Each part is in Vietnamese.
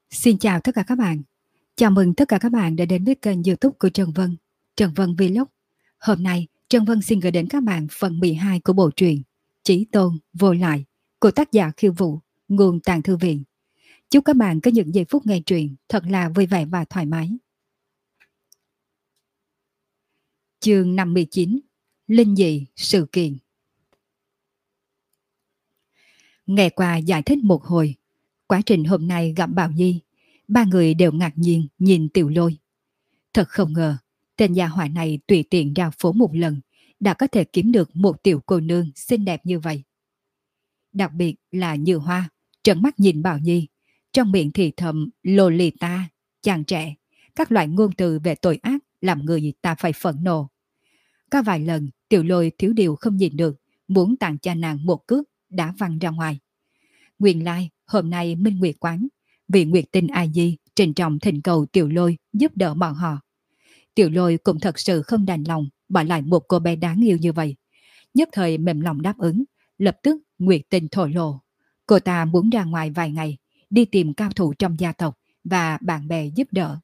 Xin chào tất cả các bạn. Chào mừng tất cả các bạn đã đến với kênh YouTube của Trần Vân, Trần Vân Vlog. Hôm nay, Trần Vân xin gửi đến các bạn phần 12 của bộ truyện Chí Tôn Vô Lại của tác giả Khiêu Vũ, nguồn Tàng Thư Viện. Chúc các bạn có những giây phút nghe truyện thật là vui vẻ và thoải mái. Chương 59: Linh dị sự kiện. Nghe qua giải thích một hồi, quá trình hôm nay gặp Bảo Nhi, ba người đều ngạc nhiên nhìn Tiểu Lôi. Thật không ngờ, tên gia hỏa này tùy tiện ra phố một lần đã có thể kiếm được một tiểu cô nương xinh đẹp như vậy. Đặc biệt là Như Hoa, trợn mắt nhìn Bảo Nhi, trong miệng thì thầm Lolita, chàng trẻ, các loại ngôn từ về tội ác làm người ta phải phẫn nộ. Có vài lần, Tiểu Lôi thiếu điều không nhìn được, muốn tặng cho nàng một cước, đã văng ra ngoài. Nguyên lai, hôm nay Minh Nguyệt quán, vì Nguyệt Tinh A Di trình trọng thỉnh cầu Tiểu Lôi giúp đỡ bọn họ. Tiểu Lôi cũng thật sự không đành lòng bỏ lại một cô bé đáng yêu như vậy. Nhất thời mềm lòng đáp ứng, lập tức Nguyệt Tinh thổ lộ. Cô ta muốn ra ngoài vài ngày, đi tìm cao thủ trong gia tộc và bạn bè giúp đỡ.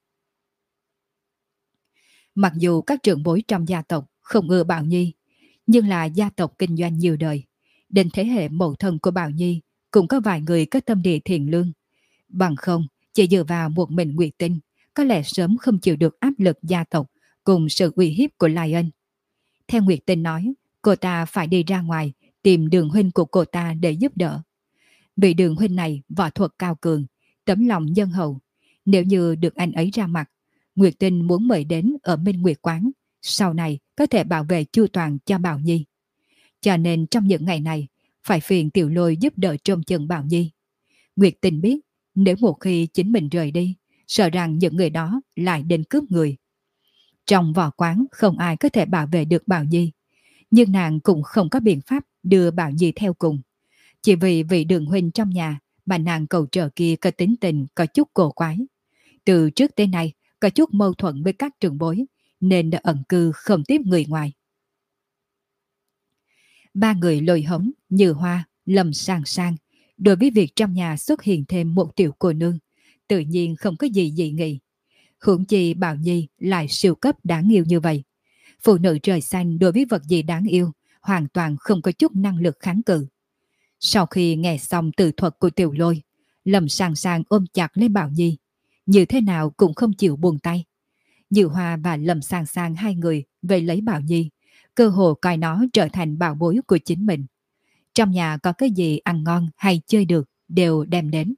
Mặc dù các trưởng bối trong gia tộc không ưa Bảo Nhi, nhưng là gia tộc kinh doanh nhiều đời. Đến thế hệ mẫu thân của Bảo Nhi cũng có vài người có tâm địa thiện lương. Bằng không, chỉ dựa vào một mình Nguyệt Tinh, có lẽ sớm không chịu được áp lực gia tộc cùng sự uy hiếp của Lion. Theo Nguyệt Tinh nói, cô ta phải đi ra ngoài tìm Đường huynh của cô ta để giúp đỡ. Vì Đường huynh này võ thuật cao cường, tấm lòng nhân hậu. Nếu như được anh ấy ra mặt, Nguyệt Tinh muốn mời đến ở Minh Nguyệt quán, sau này có thể bảo vệ chu toàn cho Bảo Nhi. Cho nên trong những ngày này, phải phiền Tiểu Lôi giúp đỡ trông chừng Bảo Nhi. Nguyệt Tinh biết, nếu một khi chính mình rời đi, sợ rằng những người đó lại đến cướp người. Trong võ quán không ai có thể bảo vệ được Bảo Nhi, nhưng nàng cũng không có biện pháp đưa Bảo Nhi theo cùng. Chỉ vì vị Đường huynh trong nhà mà nàng cầu trợ kia có tính tình có chút cổ quái. Từ trước tới nay có chút mâu thuẫn với các trưởng bối, nên đã ẩn cư không tiếp người ngoài. Ba người Lôi Hống, Như Hoa, Lâm Sang Sang, đối với việc trong nhà xuất hiện thêm một tiểu cô nương, tự nhiên không có gì dị nghị. Huống chi Bảo Nhi lại siêu cấp đáng yêu như vậy. Phụ nữ trời xanh đối với vật gì đáng yêu, hoàn toàn không có chút năng lực kháng cự. Sau khi nghe xong từ thuật của Tiểu Lôi, Lâm Sang Sang ôm chặt lấy Bảo Nhi, như thế nào cũng không chịu buông tay. Như Hoa và Lâm Sang Sang hai người về lấy Bảo Nhi, cơ hồ coi nó trở thành bảo bối của chính mình. Trong nhà có cái gì ăn ngon hay chơi được đều đem đến.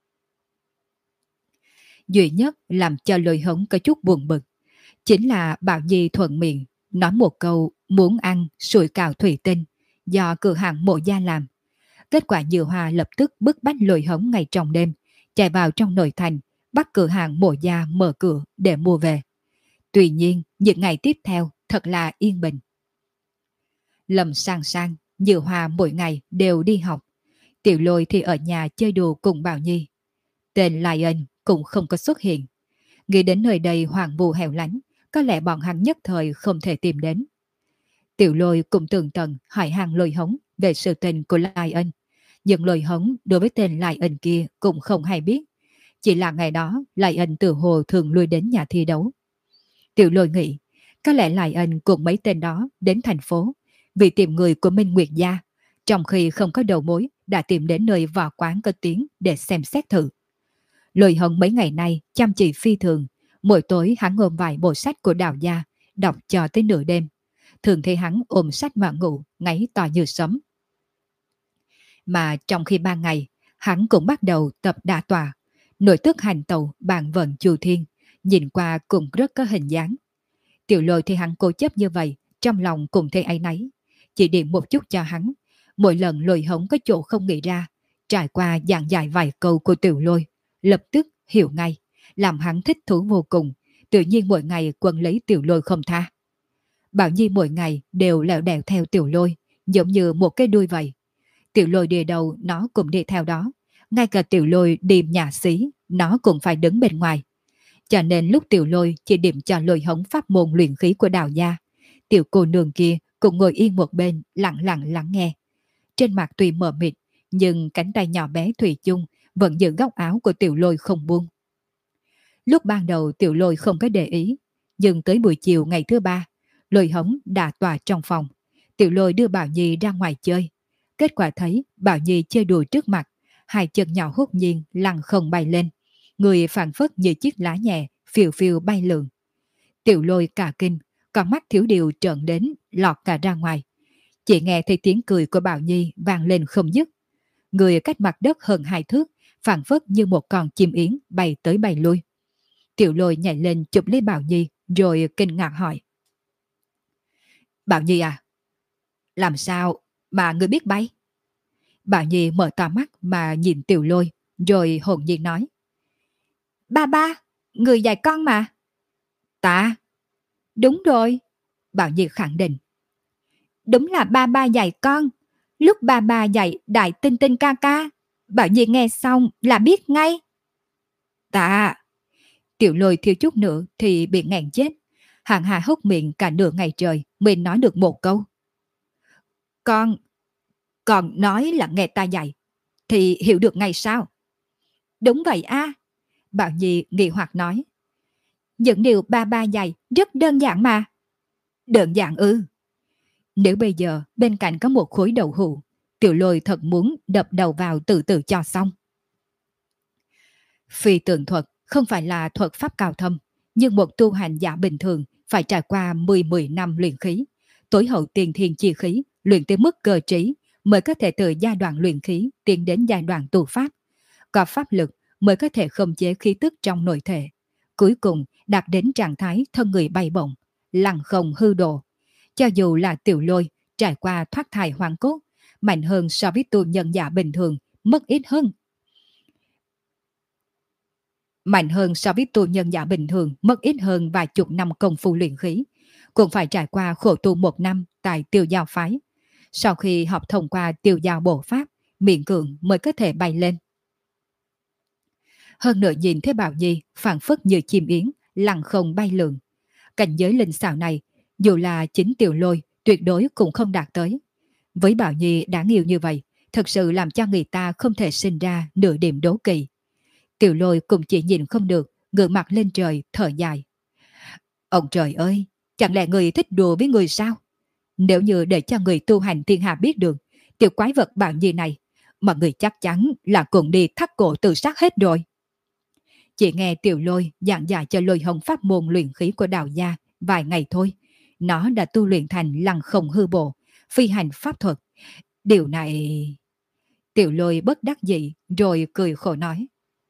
Duy nhất làm cho Lôi Hống có chút buồn bực chính là Bảo Nhi thuận miệng nói một câu muốn ăn sủi cảo thủy tinh do cửa hàng Mộ Gia làm. Kết quả Như Hoa lập tức bức bách Lôi Hống ngày trong đêm, chạy vào trong nội thành, bắt cửa hàng Mộ Gia mở cửa để mua về. Tuy nhiên, những ngày tiếp theo thật là yên bình. Lâm Sang Sang, Như Hoa mỗi ngày đều đi học. Tiểu Lôi thì ở nhà chơi đùa cùng Bảo Nhi. Tên Lion cũng không có xuất hiện. Nghĩ đến nơi đây hoang vu hẻo lánh, có lẽ bọn hắn nhất thời không thể tìm đến. Tiểu Lôi cũng tường tận hỏi hàng Lôi Hống về sự tình của Lion. Nhưng Lôi Hống đối với tên Lion kia cũng không hay biết. Chỉ là ngày đó Lion từ hồ thường lui đến nhà thi đấu. Tiểu Lôi nghĩ, có lẽ Lion cùng mấy tên đó đến thành phố vì tìm người của Minh Nguyệt gia, trong khi không có đầu mối đã tìm đến nơi võ quán có tiếng để xem xét thử. Lôi Hống mấy ngày nay chăm chỉ phi thường, mỗi tối hắn ôm vài bộ sách của Đào gia, đọc cho tới nửa đêm. Thường thấy hắn ôm sách mà ngủ, ngáy to như sấm. Mà trong khi ban ngày, hắn cũng bắt đầu tập đả tọa, nội tức hành tẩu bàn vận chu thiên, nhìn qua cũng rất có hình dáng. Tiểu Lôi thì hắn cố chấp như vậy, trong lòng cũng thấy áy náy, chỉ điểm một chút cho hắn. Mỗi lần Lôi Hống có chỗ không nghĩ ra, trải qua giảng giải vài câu của Tiểu Lôi, lập tức hiểu ngay, làm hắn thích thú vô cùng, tự nhiên mỗi ngày quấn lấy Tiểu Lôi không tha. Bảo Nhi mỗi ngày đều lẹo đẹo theo Tiểu Lôi, giống như một cái đuôi vậy. Tiểu Lôi đi đâu nó cũng đi theo đó, ngay cả Tiểu Lôi đi nhà xí, nó cũng phải đứng bên ngoài. Cho nên lúc Tiểu Lôi chỉ điểm cho Lôi Hống pháp môn luyện khí của Đào gia, tiểu cô nương kia cũng ngồi yên một bên lặng lặng lắng nghe. Trên mặt tuy mờ mịt, nhưng cánh tay nhỏ bé thủy chung vẫn giữ góc áo của Tiểu Lôi không buông. Lúc ban đầu Tiểu Lôi không có để ý, nhưng tới buổi chiều ngày thứ ba, Lôi Hống đã tỏa trong phòng. Tiểu Lôi đưa Bảo Nhi ra ngoài chơi. Kết quả thấy Bảo Nhi chơi đùa trước mặt, hai chân nhỏ hốt nhiên lăn không bay lên. Người phảng phất như chiếc lá nhẹ, phiêu phiêu bay lượn. Tiểu Lôi cả kinh, con mắt thiếu điều trợn đến, lọt cả ra ngoài. Chỉ nghe thấy tiếng cười của Bảo Nhi vang lên không dứt. Người cách mặt đất hơn 2 thước, phảng phất như một con chim yến bay tới bay lui. Tiểu Lôi nhảy lên chụp lấy Bảo Nhi rồi kinh ngạc hỏi. Bảo Nhi à, làm sao mà ngươi biết bay? Bảo Nhi mở to mắt mà nhìn Tiểu Lôi rồi hồn nhiên nói. Ba ba, người dạy con mà. Ta? Đúng rồi, Bảo Nhi khẳng định. Đúng là ba ba dạy con. Lúc ba ba dạy Đại Tinh Tinh ca ca, Bảo Nhi nghe xong là biết ngay. Ta... Tiểu Lôi thiếu chút nữa thì bị nghẹn chết. Hàng hà hốc miệng cả nửa ngày trời mới nói được một câu. Con nói là nghe ta dạy, thì hiểu được ngay sao? Đúng vậy a, Bảo Nhi nghi hoặc nói. Những điều ba ba dạy rất đơn giản mà. Đơn giản ư? Nếu bây giờ bên cạnh có một khối đậu hũ, Tiểu Lôi thật muốn đập đầu vào từ từ cho xong. Phi tượng thuật không phải là thuật pháp cao thâm, nhưng một tu hành giả bình thường phải trải qua 10 năm luyện khí, tối hậu tiên thiên chi khí, luyện tới mức cơ trí mới có thể từ giai đoạn luyện khí tiến đến giai đoạn tu pháp. Có pháp lực mới có thể khống chế khí tức trong nội thể. Cuối cùng đạt đến trạng thái thân người bay bổng, lăng không hư độ. Cho dù là Tiểu Lôi trải qua thoát thai hoàn cốt, mạnh hơn so với tu nhân giả bình thường, mất ít hơn. Mạnh hơn so với tu nhân giả bình thường mất ít hơn vài chục năm công phu luyện khí, cũng phải trải qua khổ tu 1 năm tại Tiêu Giao phái. Sau khi học thông qua Tiêu Giao bổ pháp, miễn cưỡng mới có thể bay lên. Hơn nữa nhìn thấy Bảo Nhi phảng phất như chim yến, lặng không bay lượn. Cảnh giới linh xảo này, dù là chính Tiểu Lôi tuyệt đối cũng không đạt tới. Với Bảo Nhi đáng yêu như vậy, thật sự làm cho người ta không thể sinh ra nửa điểm đố kỵ. Tiểu Lôi cũng chỉ nhìn không được, ngửa mặt lên trời thở dài. Ông trời ơi, chẳng lẽ người thích đùa với người sao? Nếu như để cho người tu hành thiên hạ biết được tiểu quái vật Bảo Nhi này, mọi người chắc chắn là cùng đi thắt cổ tự sát hết rồi. Chỉ nghe Tiểu Lôi giảng giải cho Lôi Hồng pháp môn luyện khí của Đào gia vài ngày thôi, nó đã tu luyện thành lăng không hư bộ, phi hành pháp thuật. Điều này... Tiểu Lôi bất đắc dĩ rồi cười khổ nói.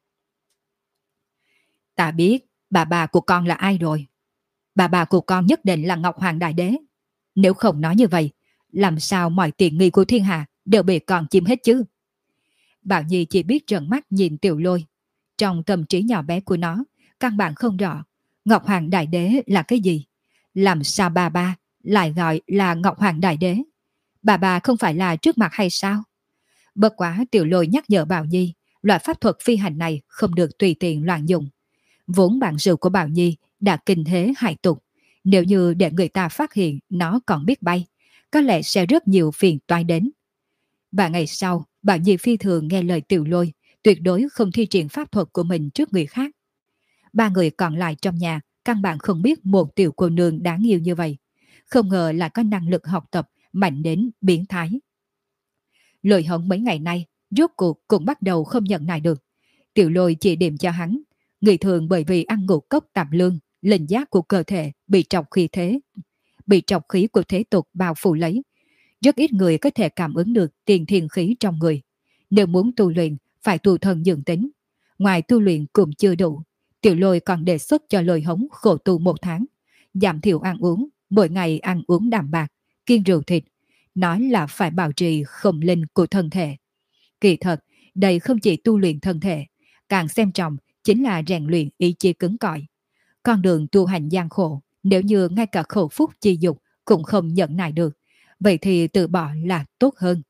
Ta biết bà của con là ai rồi. Bà của con nhất định là Ngọc Hoàng Đại Đế. Nếu không nói như vậy, làm sao mọi tiện nghi của thiên hạ đều bị con chiếm hết chứ? Bảo Nhi chỉ biết trợn mắt nhìn Tiểu Lôi. Trong tâm trí nhỏ bé của nó, căn bản không rõ Ngọc Hoàng Đại Đế là cái gì. Làm sao bà lại gọi là Ngọc Hoàng Đại Đế? Bà không phải là trước mặt hay sao? Bất quá Tiểu Lôi nhắc nhở Bảo Nhi, loại pháp thuật phi hành này không được tùy tiện loạn dùng. Vốn bản sự của Bảo Nhi đã kinh thế hại tục. Nếu như để người ta phát hiện nó còn biết bay, có lẽ sẽ rất nhiều phiền toái đến. Và ngày sau, Bảo Nhi phi thường nghe lời Tiểu Lôi, tuyệt đối không thi triển pháp thuật của mình trước người khác. 3 người còn lại trong nhà căn bản không biết một tiểu cô nương đáng yêu như vậy. Không ngờ là có năng lực học tập mạnh đến biến thái. Lôi Hồng mấy ngày nay rốt cuộc cũng bắt đầu không nhận nại được. Tiểu Lôi chỉ điểm cho hắn. Người thường bởi vì ăn ngũ cốc tạp lương, linh giác của cơ thể bị trọc khí của thế tục bao phủ lấy. Rất ít người có thể cảm ứng được tiền thiên khí trong người. Nếu muốn tu luyện, phải tu thân dưỡng tính. Ngoài tu luyện cũng chưa đủ, Tiểu Lôi còn đề xuất cho Lôi Hống khổ tu 1 tháng, giảm thiểu ăn uống, mỗi ngày ăn uống đạm bạc, kiêng rượu thịt. Nói là phải bảo trì không linh của thân thể. Kỳ thật, đây không chỉ tu luyện thân thể, càng xem trọng chính là rèn luyện ý chí cứng cỏi. Con đường tu hành gian khổ, nếu như ngay cả khẩu phúc chi dục cũng không nhận nại được, vậy thì từ bỏ là tốt hơn.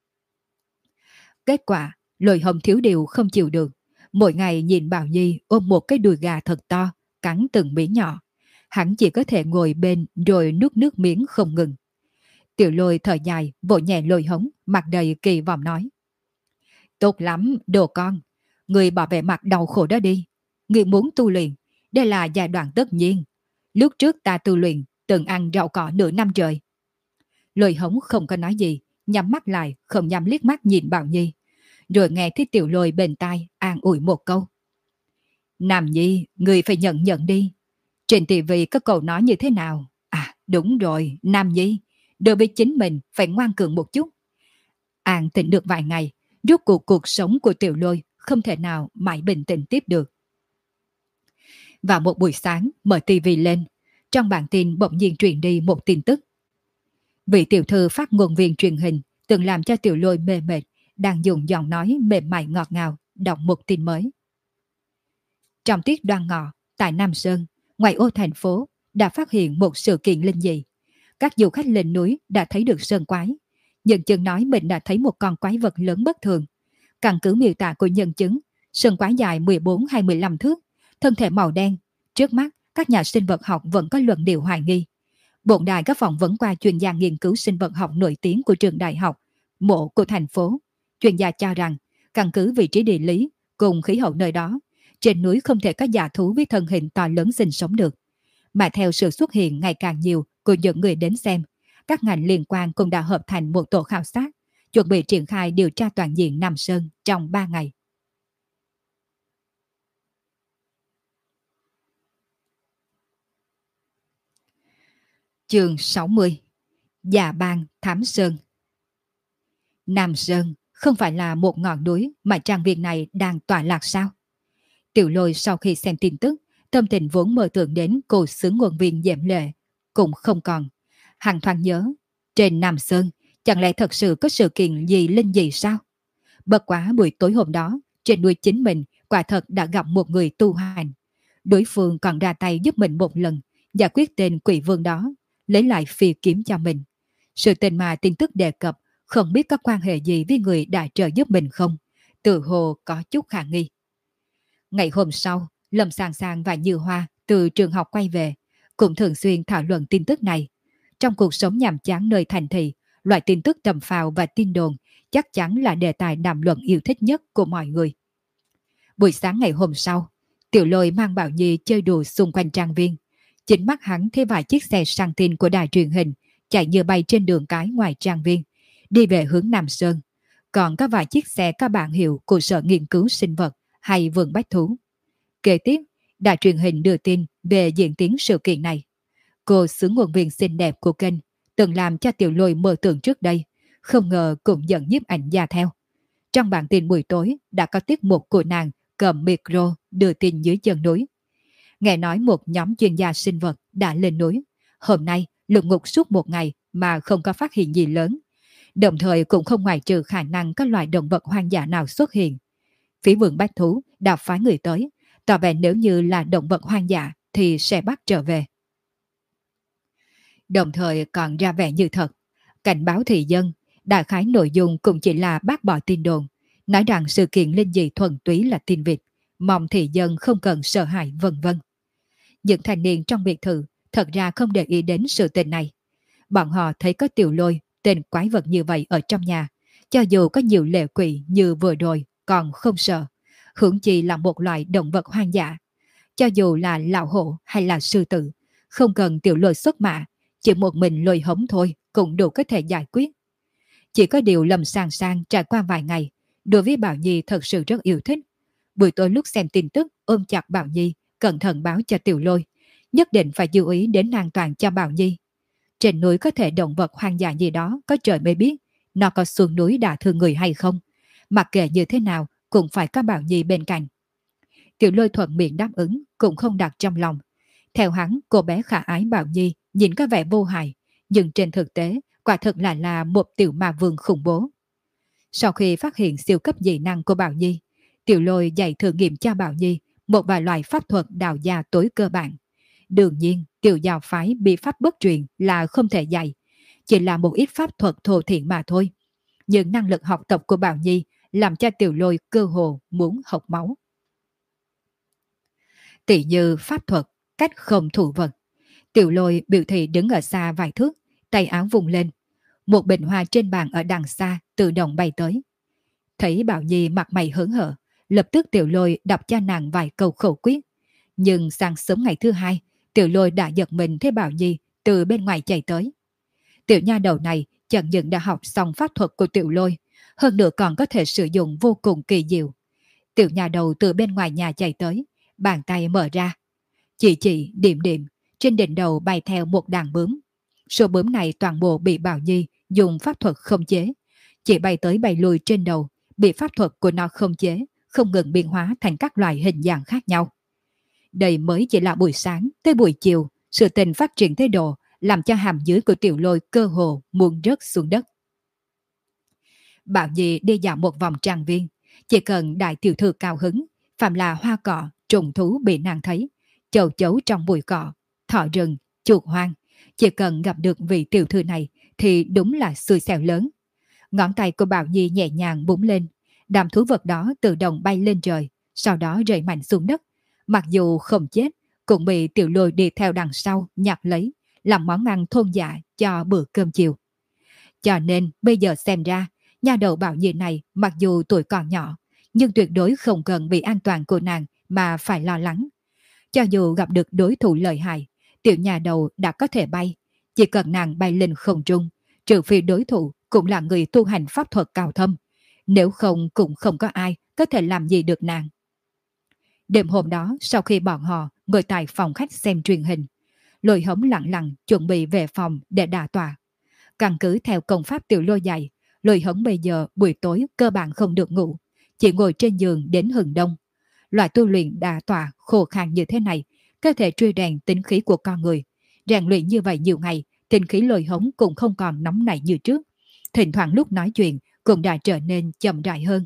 Kết quả, Lôi Hồng thiếu điều không chịu được. Mỗi ngày nhìn Bảo Nhi ôm một cái đùi gà thật to, cắn từng miếng nhỏ. Hắn chỉ có thể ngồi bên rồi nuốt nước miếng không ngừng. Tiểu Lôi thở dài, vỗ nhẹ Lôi Hồng, mặt đầy kỳ vọng nói. Tốt lắm, đồ con. Người bỏ vẻ mặt đau khổ đó đi. Người muốn tu luyện, đây là giai đoạn tất nhiên. Lúc trước ta tu luyện, từng ăn rau cỏ nửa năm trời. Lôi Hống không có nói gì, nhắm mắt lại, không dám liếc mắt nhìn Bảo Nhi. Rồi nghe thấy Tiểu Lôi bên tai an ủi một câu. Nam Nhi, người phải nhận nhận đi. Trên tivi có câu nói như thế nào? À, đúng rồi, Nam Nhi, đối với chính mình phải ngoan cường một chút. An tĩnh được vài ngày, rốt cuộc sống của Tiểu Lôi không thể nào mãi bình tĩnh tiếp được. Vào một buổi sáng, mở tivi lên, trong bản tin bỗng nhiên truyền đi một tin tức. Vị tiểu thư phát ngôn viên truyền hình từng làm cho Tiểu Lôi mê mệt, đang dùng giọng nói mềm mại ngọt ngào đọc một tin mới. Trong tiết Đoan Ngọ, tại Nam Sơn, ngoài ô thành phố, đã phát hiện một sự kiện linh dị. Các du khách lên núi đã thấy được sơn quái. Nhân chứng nói mình đã thấy một con quái vật lớn bất thường. Căn cứ miêu tả của nhân chứng, sơn quái dài 14 hay 15 thước, thân thể màu đen. Trước mắt, các nhà sinh vật học vẫn có luận điệu hoài nghi. Bộn đài có phỏng vấn qua chuyên gia nghiên cứu sinh vật học nổi tiếng của trường đại học, mộ của thành phố. Chuyên gia cho rằng, căn cứ vị trí địa lý cùng khí hậu nơi đó, trên núi không thể có dã thú với thân hình to lớn sinh sống được. Mà theo sự xuất hiện ngày càng nhiều của những người đến xem, các ngành liên quan cũng đã hợp thành một tổ khảo sát, chuẩn bị triển khai điều tra toàn diện Nam Sơn trong 3 ngày. Chương 60. Dạ Bang Thám Sơn. Nam Sơn không phải là một ngọn núi mà trang viên này đang tọa lạc sao? Tiểu Lôi sau khi xem tin tức, tâm tình vốn mơ tưởng đến cô xướng ngôn viên Diệm Lệ cũng không còn. Hắn thoáng nhớ, trên Nam Sơn chẳng lẽ thật sự có sự kiện gì linh dị sao? Bất quá buổi tối hôm đó, trên núi chính mình quả thật đã gặp một người tu hành. Đối phương còn ra tay giúp mình một lần, giải quyết tên quỷ vương đó, lấy lại phi kiếm cho mình. Sự tình mà tin tức đề cập không biết có quan hệ gì với người đã trợ giúp mình không? Tự hồ có chút khả nghi. Ngày hôm sau, Lâm Sàng Sàng và Như Hoa từ trường học quay về, cũng thường xuyên thảo luận tin tức này. Trong cuộc sống nhàm chán nơi thành thị, loại tin tức tầm phào và tin đồn chắc chắn là đề tài đàm luận yêu thích nhất của mọi người. Buổi sáng ngày hôm sau, Tiểu Lôi mang Bảo Nhi chơi đùa xung quanh trang viên. Chính mắt hắn thấy vài chiếc xe sang tin của đài truyền hình chạy như bay trên đường cái ngoài trang viên, đi về hướng Nam Sơn. Còn có vài chiếc xe có bảng hiệu của Sở Nghiên cứu Sinh vật hay Vườn Bách Thú. Kế tiếp, đài truyền hình đưa tin về diễn tiến sự kiện này. Cô xướng ngôn viên xinh đẹp của kênh từng làm cho Tiểu Lôi mơ tưởng trước đây, không ngờ cũng dẫn nhiếp ảnh gia theo. Trong bản tin buổi tối đã có tiết mục của nàng cầm micro đưa tin dưới chân núi. Nghe nói một nhóm chuyên gia sinh vật đã lên núi. Hôm nay lục ngục suốt một ngày mà không có phát hiện gì lớn. Đồng thời cũng không ngoại trừ khả năng có loài động vật hoang dã nào xuất hiện. Phía Vườn Bách Thú đã phái người tới, tỏ vẻ nếu như là động vật hoang dã thì sẽ bắt trở về. Đồng thời còn ra vẻ như thật, cảnh báo thị dân, đại khái nội dung cũng chỉ là bác bỏ tin đồn, nói rằng sự kiện linh dị thuần túy là tin vịt, mong thị dân không cần sợ hãi vân vân. Những thanh niên trong biệt thự thật ra không để ý đến sự tình này. Bọn họ thấy có Tiểu Lôi, tên quái vật như vậy ở trong nhà, cho dù có nhiều lệ quỷ như vừa rồi còn không sợ, huống chi là một loại động vật hoang dã. Cho dù là lão hổ hay là sư tử, không cần Tiểu Lôi xuất mã, chỉ một mình Lôi Hống thôi cũng đủ có thể giải quyết. Chỉ có điều Lâm Sàng Sàng trải qua vài ngày, đối với Bảo Nhi thật sự rất yêu thích. Buổi tối lúc xem tin tức ôm chặt Bảo Nhi, cẩn thận báo cho Tiểu Lôi, nhất định phải chú ý đến an toàn cho Bảo Nhi. Trên núi có thể động vật hoang dã gì đó, có trời mới biết, nó có xuống núi đả thương người hay không. Mặc kệ như thế nào, cũng phải có Bảo Nhi bên cạnh. Tiểu Lôi thuận miệng đáp ứng, cũng không đặt trong lòng. Theo hắn, cô bé khả ái Bảo Nhi nhìn có vẻ vô hại, nhưng trên thực tế, quả thực là một tiểu ma vương khủng bố. Sau khi phát hiện siêu cấp dị năng của Bảo Nhi, Tiểu Lôi dạy thử nghiệm cho Bảo Nhi một vài loại pháp thuật đạo gia tối cơ bản. Đương nhiên, Tiểu giáo phái bị pháp bất truyền là không thể dạy, chỉ là một ít pháp thuật thô thiện mà thôi. Nhưng năng lực học tập của Bảo Nhi làm cho Tiểu Lôi cơ hồ muốn hộc máu. Tỷ như pháp thuật, cách không thủ vật. Tiểu Lôi biểu thị đứng ở xa vài thước, tay áo vùng lên. Một bình hoa trên bàn ở đằng xa tự động bay tới. Thấy Bảo Nhi mặt mày hớn hở, Lập tức Tiểu Lôi đọc cho nàng vài câu khẩu quyết. Nhưng sáng sớm ngày thứ hai, Tiểu Lôi đã giật mình thấy Bảo Nhi từ bên ngoài chạy tới. Tiểu nha đầu này chẳng những đã học xong pháp thuật của Tiểu Lôi, hơn nữa còn có thể sử dụng vô cùng kỳ diệu. Tiểu nha đầu từ bên ngoài nhà chạy tới, bàn tay mở ra. Chỉ điểm điểm, trên đỉnh đầu bay theo một đàn bướm. Số bướm này toàn bộ bị Bảo Nhi dùng pháp thuật khống chế. Chỉ bay tới bay lui trên đầu, bị pháp thuật của nó khống chế, không ngừng biến hóa thành các loại hình dạng khác nhau. Đây mới chỉ là buổi sáng, tới buổi chiều, sự tình phát triển tới độ làm cho hàm dưới của Tiểu Lôi cơ hồ muốn rớt xuống đất. Bảo Nhi đi dạo một vòng trang viên, chỉ cần đại tiểu thư cao hứng, phạm là hoa cỏ, trùng thú bị nàng thấy, chầu chấu trong bụi cỏ, thỏ rừng, chuột hoang, chỉ cần gặp được vị tiểu thư này thì đúng là xui xẻo lớn. Ngón tay của Bảo Nhi nhẹ nhàng búng lên, đám thú vật đó tự động bay lên trời, sau đó rơi mạnh xuống đất. Mặc dù không chết, cũng bị Tiểu Lôi đi theo đằng sau nhặt lấy, làm món ăn thôn dạ cho bữa cơm chiều. Cho nên bây giờ xem ra, nha đầu Bảo Nhi này mặc dù tuổi còn nhỏ, nhưng tuyệt đối không cần vì an toàn của nàng mà phải lo lắng. Cho dù gặp được đối thủ lợi hại, tiểu nhà đầu đã có thể bay, chỉ cần nàng bay lên không trung, trừ phi đối thủ cũng là người tu hành pháp thuật cao thâm, nếu không cũng không có ai có thể làm gì được nàng. Đêm hôm đó, sau khi bọn họ ngồi tại phòng khách xem truyền hình, Lôi Hống lặng lặng chuẩn bị về phòng để đả tọa. Căn cứ theo công pháp Tiểu Lôi dạy, Lôi Hống bây giờ buổi tối cơ bản không được ngủ, chỉ ngồi trên giường đến hừng đông. Loại tu luyện đả tọa khô khan như thế này có thể truy rèn tính khí của con người. Rèn luyện như vậy nhiều ngày, tính khí Lôi Hống cũng không còn nóng nảy như trước. Thỉnh thoảng lúc nói chuyện cũng đã trở nên chậm rãi hơn.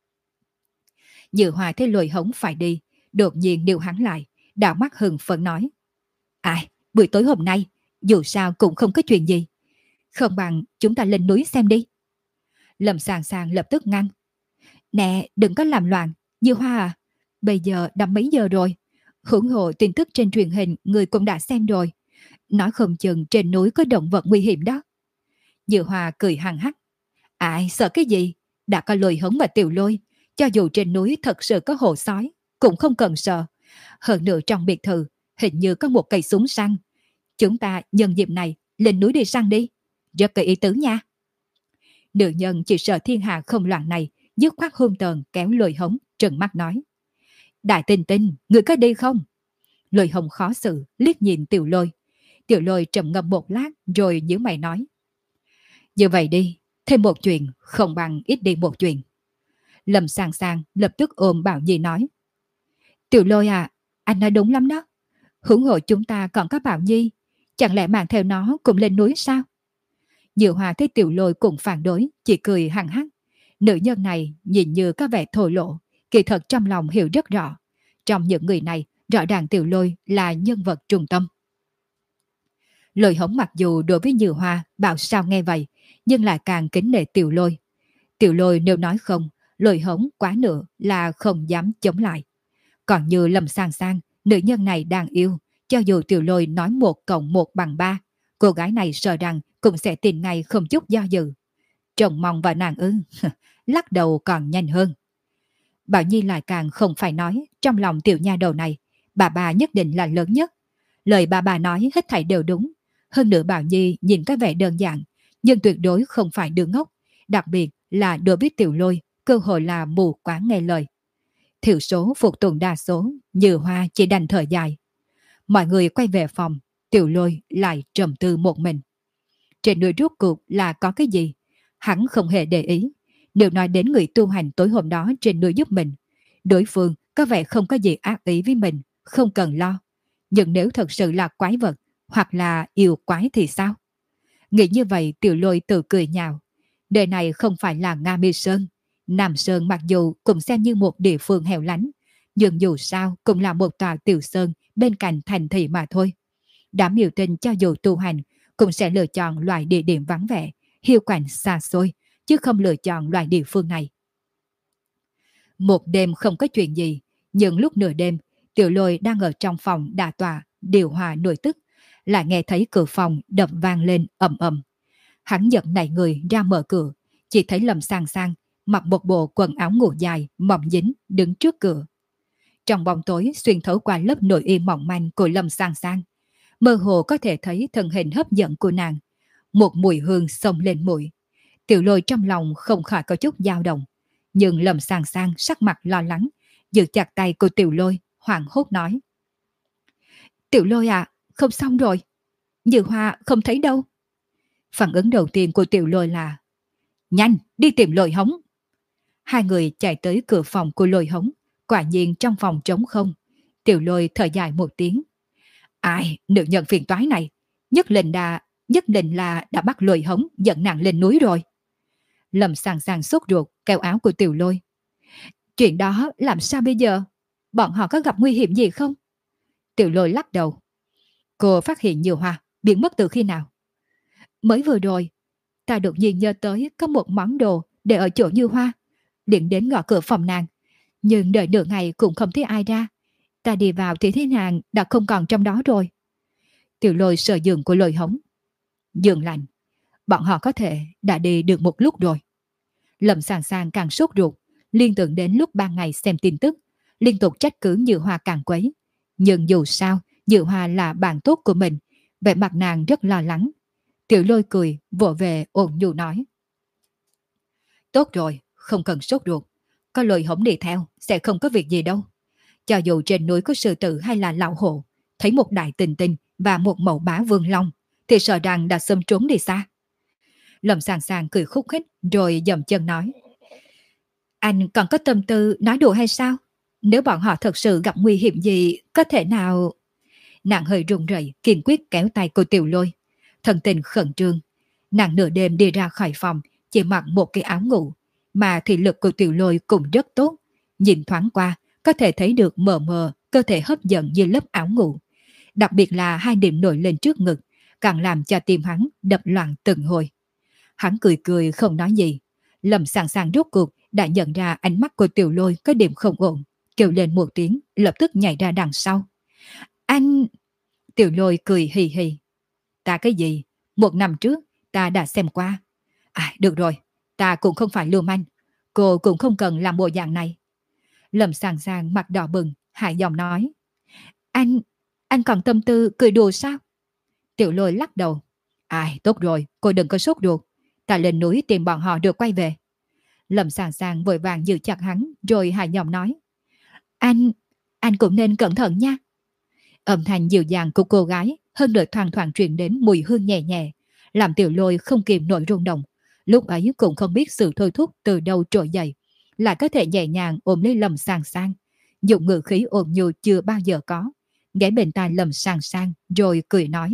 Dự Hòa thấy Lôi Hống phải đi, đột nhiên điều hắn lại, đảo mắt hừng phấn nói: Ai, buổi tối hôm nay, dù sao cũng không có chuyện gì. Không bằng chúng ta lên núi xem đi. Lâm Sàng Sàng lập tức ngăn: Nè, đừng có làm loạn, Như Hoa à, bây giờ đã mấy giờ rồi? Hưởng hộ tin tức trên truyền hình người cũng đã xem rồi. Nói không chừng trên núi có động vật nguy hiểm đó. Như Hoa cười hằng hắc: Ai sợ cái gì? Đã có Lôi Hống và Tiểu Lôi, cho dù trên núi thật sự có hồ sói, cũng không cần sợ. Hơn nữa trong biệt thự, hình như có một cây súng săn. Chúng ta nhân dịp này lên núi đi săn đi. Rất có ý tứ nha. Nữ nhân chỉ sợ thiên hạ không loạn này, dứt khoát hung tợn kéo Lôi Hống, trừng mắt nói: Đại Tinh Tinh, người có đi không? Lôi Hống khó xử, liếc nhìn Tiểu Lôi. Tiểu Lôi trầm ngâm một lát rồi nhíu mày nói: Như vậy đi, thêm một chuyện không bằng ít đi một chuyện. Lâm Sàng Sàng lập tức ôm Bảo Nhi nói: Tiểu Lôi à, anh nói đúng lắm đó. Huống hộ chúng ta còn có Bảo Nhi, chẳng lẽ mang theo nó cùng lên núi sao? Nhiều Hòa thấy Tiểu Lôi cũng phản đối, chỉ cười hằng hắc. Nữ nhân này nhìn như có vẻ thổ lộ, kỳ thật trong lòng hiểu rất rõ. Trong những người này, rõ ràng Tiểu Lôi là nhân vật trung tâm. Lôi Hống mặc dù đối với Như Hoa bảo sao nghe vậy, nhưng lại càng kính nể Tiểu Lôi. Tiểu Lôi nếu nói không, Lôi Hống quá nữa là không dám chống lại. Còn như Lâm Sàng Sang, nữ nhân này đang yêu, cho dù Tiểu Lôi nói 1+1=3, cô gái này sợ rằng cũng sẽ tin ngay không chút do dự. Trông mong vào nàng ư, lắc đầu còn nhanh hơn. Bảo Nhi lại càng không phải nói, trong lòng tiểu nha đầu này, bà nhất định là lớn nhất. Lời bà nói hết thảy đều đúng. Hơn nữa Bảo Nhi nhìn có vẻ đơn giản, nhưng tuyệt đối không phải đứa ngốc. Đặc biệt là đối với Tiểu Lôi, cơ hội là mù quáng nghe lời. Thiểu số phục tùng đa số, Như Hoa chỉ đành thở dài. Mọi người quay về phòng, Tiểu Lôi lại trầm tư một mình. Trên núi rốt cuộc là có cái gì? Hắn không hề để ý. Nếu nói đến người tu hành tối hôm đó trên núi giúp mình, đối phương có vẻ không có gì ác ý với mình, không cần lo. Nhưng nếu thật sự là quái vật hoặc là yêu quái thì sao? Nghĩ như vậy Tiểu Lôi tự cười nhạo. Đời này không phải là Nga Mi Sơn. Nam Sơn mặc dù cũng xem như một địa phương hẻo lánh, nhưng dù sao cũng là một tòa tiểu sơn bên cạnh thành thị mà thôi. Đám biểu tình cho dù tu hành cũng sẽ lựa chọn loại địa điểm vắng vẻ, hiu quạnh xa xôi, chứ không lựa chọn loại địa phương này. Một đêm không có chuyện gì, nhưng lúc nửa đêm, Tiểu Lôi đang ở trong phòng đả tọa, điều hòa nội tức, lại nghe thấy cửa phòng đập vang lên ầm ầm. Hắn giật nảy người ra mở cửa, chỉ thấy Lâm Sàng Sang mặc một bộ quần áo ngủ dài, mỏng dính, đứng trước cửa. Trong bóng tối xuyên thấu qua lớp nội y mỏng manh của Lâm Sang Sang, mơ hồ có thể thấy thân hình hấp dẫn của nàng. Một mùi hương xông lên mũi. Tiểu Lôi trong lòng không khỏi có chút dao động. Nhưng Lâm Sang Sang sắc mặt lo lắng, giữ chặt tay của Tiểu Lôi, hoảng hốt nói. Tiểu Lôi à, không xong rồi. Như Hoa không thấy đâu. Phản ứng đầu tiên của Tiểu Lôi là nhanh, đi tìm Lôi Hống. Hai người chạy tới cửa phòng của Lôi Hống. Quả nhiên trong phòng trống không. Tiểu Lôi thở dài một tiếng. Ai, nữ nhân phiền toái này, nhất định là đã bắt Lôi Hống dẫn nàng lên núi rồi. Lâm Sang Sang sốt ruột kéo áo của Tiểu Lôi. Chuyện đó làm sao bây giờ? Bọn họ có gặp nguy hiểm gì không? Tiểu Lôi lắc đầu. Cô phát hiện Như Hoa biến mất từ khi nào? Mới vừa rồi, ta đột nhiên nhớ tới có một món đồ để ở chỗ Như Hoa. Liền đến gõ cửa phòng nàng, nhưng đợi nửa ngày cũng không thấy ai ra. Ta đi vào thì thấy nàng đã không còn trong đó rồi. Tiểu Lôi sờ giường của Lôi Hống. Giường lạnh, bọn họ có thể đã đi được một lúc rồi. Lâm Sang Sang càng sốt ruột, liên tưởng đến lúc ban ngày xem tin tức, liên tục trách cứ Như Hoa càng quấy. Nhưng dù sao, Như Hoa là bạn tốt của mình, vẻ mặt nàng rất lo lắng. Tiểu Lôi cười, vỗ về ôn nhu nói. Tốt rồi, không cần sốt ruột. Có Lôi Hống đi theo, sẽ không có việc gì đâu. Cho dù trên núi có sư tử hay là lão hộ, thấy một đại tình tinh và một mẫu bá vương long, thì sợ rằng đã sớm trốn đi xa. Lâm Sang Sang cười khúc khích rồi dậm chân nói. Anh còn có tâm tư nói đùa hay sao? Nếu bọn họ thật sự gặp nguy hiểm gì, có thể nào... Nàng hơi run rẩy, kiên quyết kéo tay cô Tiểu Lôi. Thần tình khẩn trương. Nàng nửa đêm đi ra khỏi phòng, chỉ mặc một cái áo ngủ, mà thị lực của Tiểu Lôi cũng rất tốt. Nhìn thoáng qua, có thể thấy được mờ mờ, cơ thể hấp dẫn như lớp áo ngủ. Đặc biệt là hai điểm nổi lên trước ngực, càng làm cho tim hắn đập loạn từng hồi. Hắn cười cười không nói gì. Lâm Sang Sang rốt cuộc đã nhận ra ánh mắt của Tiểu Lôi có điểm không ổn, kêu lên một tiếng, lập tức nhảy ra đằng sau. Anh... Tiểu Lôi cười hì hì. Ta cái gì? Một năm trước, ta đã xem qua. À, được rồi, ta cũng không phải lưu manh. Cô cũng không cần làm bộ dạng này. Lâm Sang Sang mặt đỏ bừng, hạ giọng nói. Anh còn tâm tư cười đùa sao? Tiểu Lôi lắc đầu. Ai, tốt rồi, cô đừng có sốt ruột. Ta lên núi tìm bọn họ được quay về. Lâm Sang Sang vội vàng giữ chặt hắn, rồi hạ giọng nói. Anh cũng nên cẩn thận nha. Âm thanh dịu dàng của cô gái hơn nữa thoang thoảng truyền đến mùi hương nhẹ nhẹ, làm Tiểu Lôi không kìm nổi rung động. Lúc ấy cũng không biết sự thôi thúc từ đâu trỗi dậy, lại có thể nhẹ nhàng ôm lấy Lâm Sang Sang, dùng ngữ khí ôn nhu chưa bao giờ có, ghé bên tai Lâm Sang Sang rồi cười nói.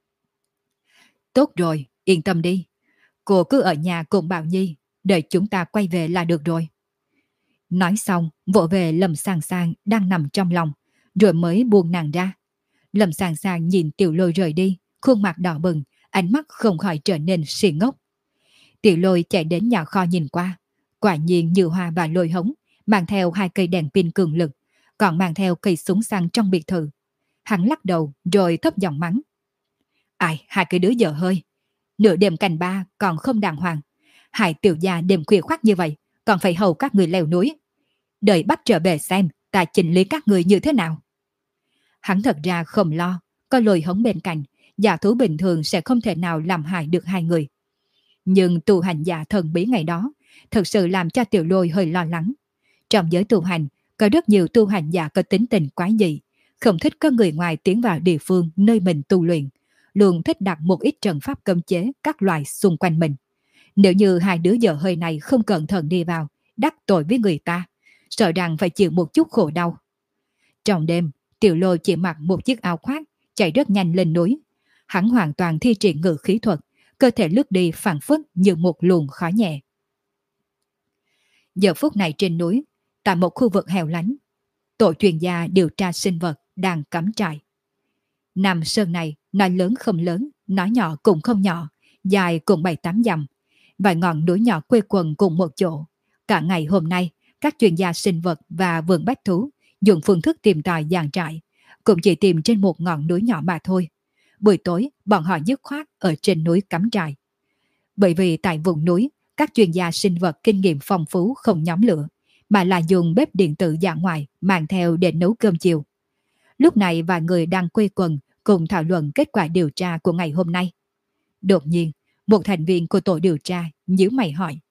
Tốt rồi, yên tâm đi. Cô cứ ở nhà cùng Bảo Nhi, đợi chúng ta quay về là được rồi. Nói xong, vỗ về Lâm Sang Sang đang nằm trong lòng, rồi mới buông nàng ra. Lâm Sang Sang nhìn Tiểu Lôi rời đi, khuôn mặt đỏ bừng, ánh mắt không khỏi trở nên si ngốc. Tiểu Lôi chạy đến nhà kho nhìn qua, quả nhiên Như Hoa và Lôi Hống mang theo hai cây đèn pin cường lực, còn mang theo cây súng săn trong biệt thự. Hắn lắc đầu rồi thấp giọng mắng. Ai, hai cái đứa dở hơi. Nửa đêm canh ba còn không đàng hoàng. Hai tiểu gia đêm khuya khoắt như vậy, còn phải hầu các người leo núi. Đợi bắt trở về xem ta chỉnh lý các người như thế nào. Hắn thật ra không lo, có Lôi Hống bên cạnh, giả thú bình thường sẽ không thể nào làm hại được hai người. Nhưng tu hành giả thần bí ngày đó thật sự làm cho Tiểu Lôi hơi lo lắng. Trong giới tu hành, có rất nhiều tu hành giả có tính tình quái dị, không thích có người ngoài tiến vào địa phương nơi mình tu luyện, luôn thích đặt một ít trận pháp cấm chế các loại xung quanh mình. Nếu như hai đứa dở hơi này không cẩn thận đi vào, đắc tội với người ta, sợ rằng phải chịu một chút khổ đau. Trong đêm, Tiểu Lôi chỉ mặc một chiếc áo khoác, chạy rất nhanh lên núi. Hắn hoàn toàn thi triển ngự khí thuật, cơ thể lướt đi phảng phất như một luồng khói nhẹ. Giờ phút này trên núi, tại một khu vực hẻo lánh, tổ chuyên gia điều tra sinh vật đang cắm trại. Nam sơn này nói lớn không lớn, nói nhỏ cũng không nhỏ, dài cũng 7-8 dặm. Vài ngọn núi nhỏ quây quần cùng một chỗ. Cả ngày hôm nay, các chuyên gia sinh vật và vườn bách thú dùng phương thức tìm tòi dàn trại, cũng chỉ tìm trên một ngọn núi nhỏ mà thôi. Buổi tối, bọn họ dứt khoát ở trên núi cắm trại. Bởi vì tại vùng núi, các chuyên gia sinh vật kinh nghiệm phong phú không nhóm lửa, mà là dùng bếp điện tử dạ ngoại mang theo để nấu cơm chiều. Lúc này vài người đang quây quần cùng thảo luận kết quả điều tra của ngày hôm nay. Đột nhiên, một thành viên của tổ điều tra nhíu mày hỏi.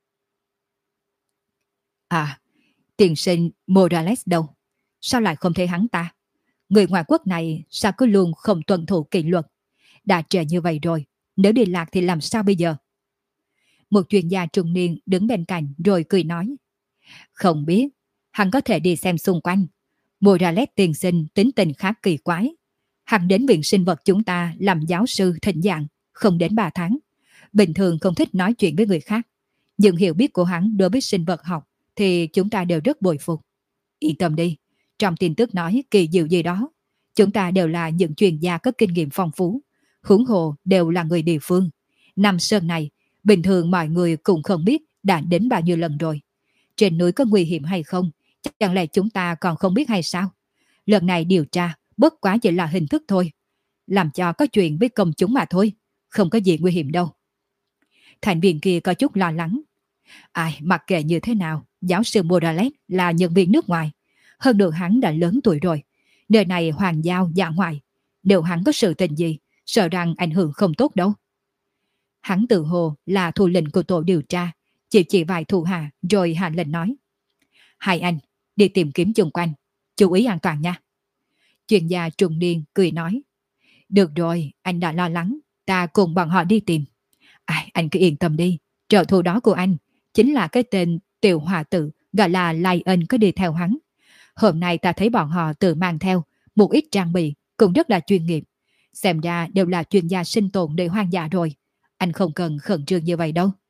À, tiền sinh Morales đâu? Sao lại không thấy hắn ta? Người ngoại quốc này sao cứ luôn không tuân thủ kỷ luật? Đã trễ như vậy rồi, nếu đi lạc thì làm sao bây giờ? Một chuyên gia trung niên đứng bên cạnh rồi cười nói. Không biết, hắn có thể đi xem xung quanh. Morales tiền sinh tính tình khá kỳ quái. Hắn đến viện sinh vật chúng ta làm giáo sư thịnh dạng, không đến 3 tháng. Bình thường không thích nói chuyện với người khác. Nhưng hiểu biết của hắn đối với sinh vật học thì chúng ta đều rất bội phục. Yên tâm đi, trong tin tức nói kỳ diệu gì đó, chúng ta đều là những chuyên gia có kinh nghiệm phong phú. Huống hồ đều là người địa phương. Năm Sơn này, bình thường mọi người cũng không biết đã đến bao nhiêu lần rồi. Trên núi có nguy hiểm hay không, chẳng lẽ chúng ta còn không biết hay sao? Lần này điều tra bất quá chỉ là hình thức thôi, làm cho có chuyện với công chúng mà thôi, không có gì nguy hiểm đâu. Thành viên kia có chút lo lắng. Ai mặc kệ như thế nào, giáo sư Morales là nhân viên nước ngoài, hơn nữa hắn đã lớn tuổi rồi, nơi này hoàng giao dạ ngoại, nếu hắn có sự tình gì, sợ rằng ảnh hưởng không tốt đâu. Hắn tự hồ là thủ lĩnh của tổ điều tra, chỉ vài thủ hạ rồi hạ lệnh nói. Hai anh, đi tìm kiếm chung quanh, chú ý an toàn nha. Chuyên gia trung niên cười nói. Được rồi, anh đã lo lắng, ta cùng bọn họ đi tìm. Anh cứ yên tâm đi, trợ thủ đó của anh chính là cái tên tiểu hòa tử gọi là Lion có đi theo hắn. Hôm nay ta thấy bọn họ tự mang theo một ít trang bị cũng rất là chuyên nghiệp. Xem ra đều là chuyên gia sinh tồn nơi hoang dã rồi. Anh không cần khẩn trương như vậy đâu.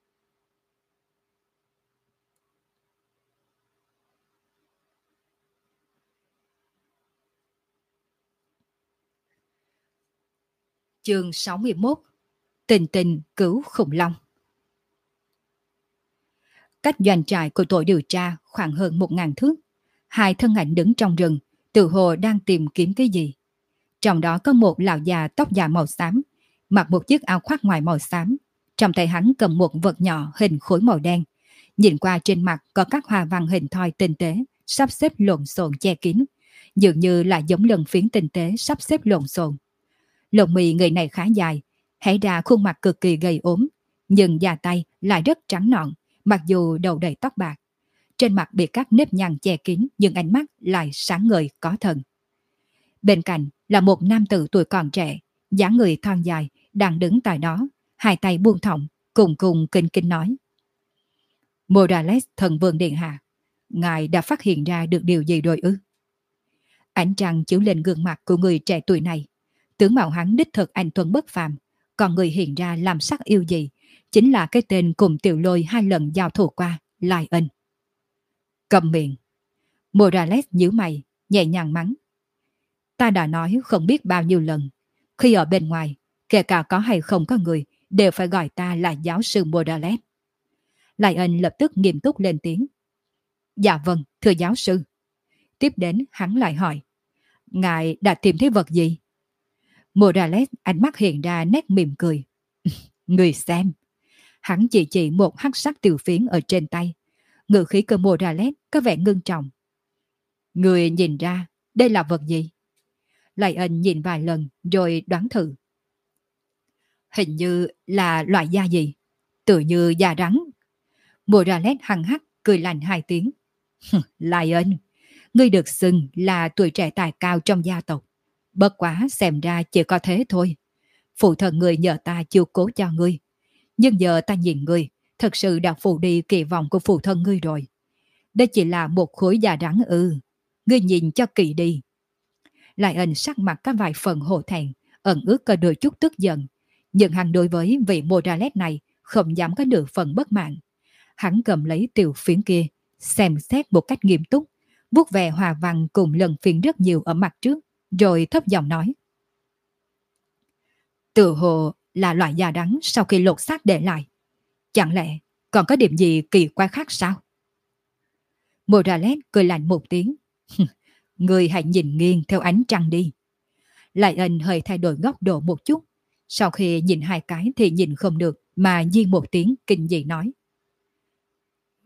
Chương 61. Tình tình cứu khủng long. Cách doanh trại của tổ điều tra khoảng hơn 1.000 thước. Hai thân ảnh đứng trong rừng, tự hồ đang tìm kiếm cái gì. Trong đó có một lão già tóc dài màu xám, mặc một chiếc áo khoác ngoài màu xám. Trong tay hắn cầm một vật nhỏ hình khối màu đen. Nhìn qua trên mặt có các hoa văn hình thoi tinh tế, sắp xếp lộn xộn che kín, dường như là giống lân phiến tinh tế sắp xếp lộn xộn. Lông mì người này khá dài, hé ra khuôn mặt cực kỳ gầy ốm, nhưng da tay lại rất trắng nõn, mặc dù đầu đầy tóc bạc. Trên mặt bị các nếp nhăn che kín nhưng ánh mắt lại sáng ngời có thần. Bên cạnh là một nam tử tuổi còn trẻ, dáng người thon dài, đang đứng tại đó, hai tay buông thõng, cùng cùng kinh kinh nói. Morales thần vương điện hạ, ngài đã phát hiện ra được điều gì rồi ư? Ánh trăng chiếu lên gương mặt của người trẻ tuổi này. Tướng mạo hắn đích thực anh tuấn bất phàm, còn người hiện ra làm sắc yêu gì chính là cái tên cùng Tiểu Lôi 2 lần giao thủ qua, Lion. Cầm miệng. Morales nhíu mày, nhẹ nhàng mắng. Ta đã nói không biết bao nhiêu lần, khi ở bên ngoài, kể cả có hay không có người, đều phải gọi ta là giáo sư Morales. Lion lập tức nghiêm túc lên tiếng. Dạ vâng, thưa giáo sư. Tiếp đến hắn lại hỏi. Ngài đã tìm thấy vật gì? Morales ánh mắt hiện ra nét mỉm cười. Người xem. Hắn chỉ một hắc sắc tiểu phiến ở trên tay. Ngữ khí của Morales có vẻ ngưng trọng. Người nhìn ra đây là vật gì? Lion nhìn vài lần rồi đoán thử. Hình như là loại da gì? Tự như da rắn. Morales hằng hắc cười lạnh 2 tiếng. Lion, ngươi được xưng là tuổi trẻ tài cao trong gia tộc. Bất quá xem ra chỉ có thế thôi. Phụ thân ngươi nhờ ta chiếu cố cho ngươi. Nhưng giờ ta nhìn ngươi, thật sự đã phụ đi kỳ vọng của phụ thân ngươi rồi. Đây chỉ là một khối da rắn ư. Ngươi nhìn cho kỹ đi. Lion sắc mặt có vài phần hổ thẹn, ẩn ước có đôi chút tức giận. Nhưng hắn đối với vị Morales này không dám có được phần bất mãn. Hắn cầm lấy tiểu phiến kia, xem xét một cách nghiêm túc, vuốt về hòa văn cùng lần phiến rất nhiều ở mặt trước, rồi thấp giọng nói. Tự hồ là loại da rắn sau khi lột xác để lại. Chẳng lẽ còn có điểm gì kỳ quái khác sao? Morales cười lạnh một tiếng. Người hãy nhìn nghiêng theo ánh trăng đi. Lion hơi thay đổi góc độ một chút. Sau khi nhìn 2 cái thì nhìn không được mà di một tiếng kinh dị nói.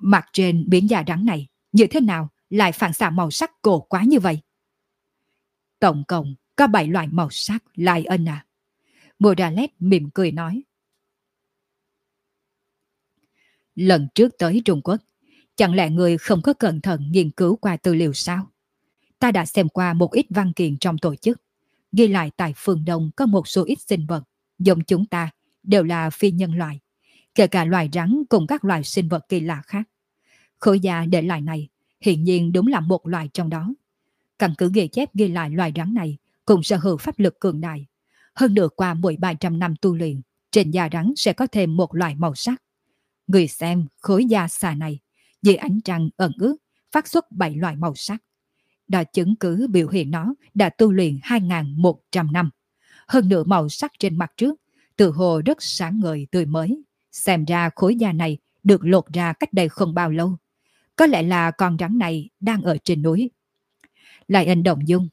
Mặt trên miếng da rắn này như thế nào lại phản xạ màu sắc cổ quá như vậy? Tổng cộng có 7 loại màu sắc, Lai Ân à. Moralet mỉm cười nói. Lần trước tới Trung Quốc, chẳng lẽ người không có cẩn thận nghiên cứu qua tư liệu sao? Ta đã xem qua một ít văn kiện trong tổ chức, ghi lại tại phương Đông có một số ít sinh vật, giống chúng ta, đều là phi nhân loại, kể cả loài rắn cùng các loài sinh vật kỳ lạ khác. Khối da để lại này, hiện nhiên đúng là một loài trong đó. Căn cứ ghi chép ghi lại loài rắn này cũng sở hữu pháp lực cường đại. Hơn nữa qua mỗi 300 năm tu luyện, trên da rắn sẽ có thêm một loại màu sắc. Người xem khối da xà này, dưới ánh trăng ẩn ướt, phát xuất 7 loại màu sắc. Đã chứng cứ biểu hiện nó đã tu luyện 2.100 năm. Hơn nữa màu sắc trên mặt trước, tự hồ rất sáng ngời tươi mới. Xem ra khối da này được lột ra cách đây không bao lâu. Có lẽ là con rắn này đang ở trên núi. Lại Ân động dung.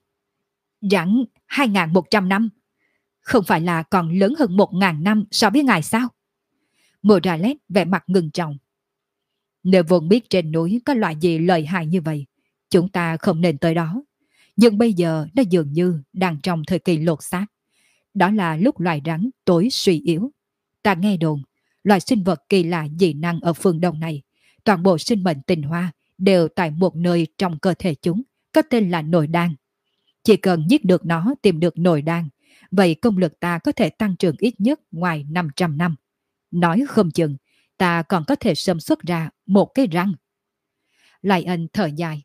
Rắn 2.100 năm? Không phải là còn lớn hơn 1.000 năm so với ngài sao? Moralet vẻ mặt ngưng trọng. Nếu vốn biết trên núi có loại gì lợi hại như vậy, chúng ta không nên tới đó. Nhưng bây giờ nó dường như đang trong thời kỳ lột xác. Đó là lúc loài rắn tối suy yếu. Ta nghe đồn, loài sinh vật kỳ lạ dị năng ở phương Đông này, toàn bộ sinh mệnh tinh hoa đều tại một nơi trong cơ thể chúng, có tên là nội đan. Chỉ cần giết được nó, tìm được nội đan, vậy công lực ta có thể tăng trưởng ít nhất ngoài 500 năm. Nói không chừng, ta còn có thể sớm xuất ra một cái răng. Lai Ân thở dài.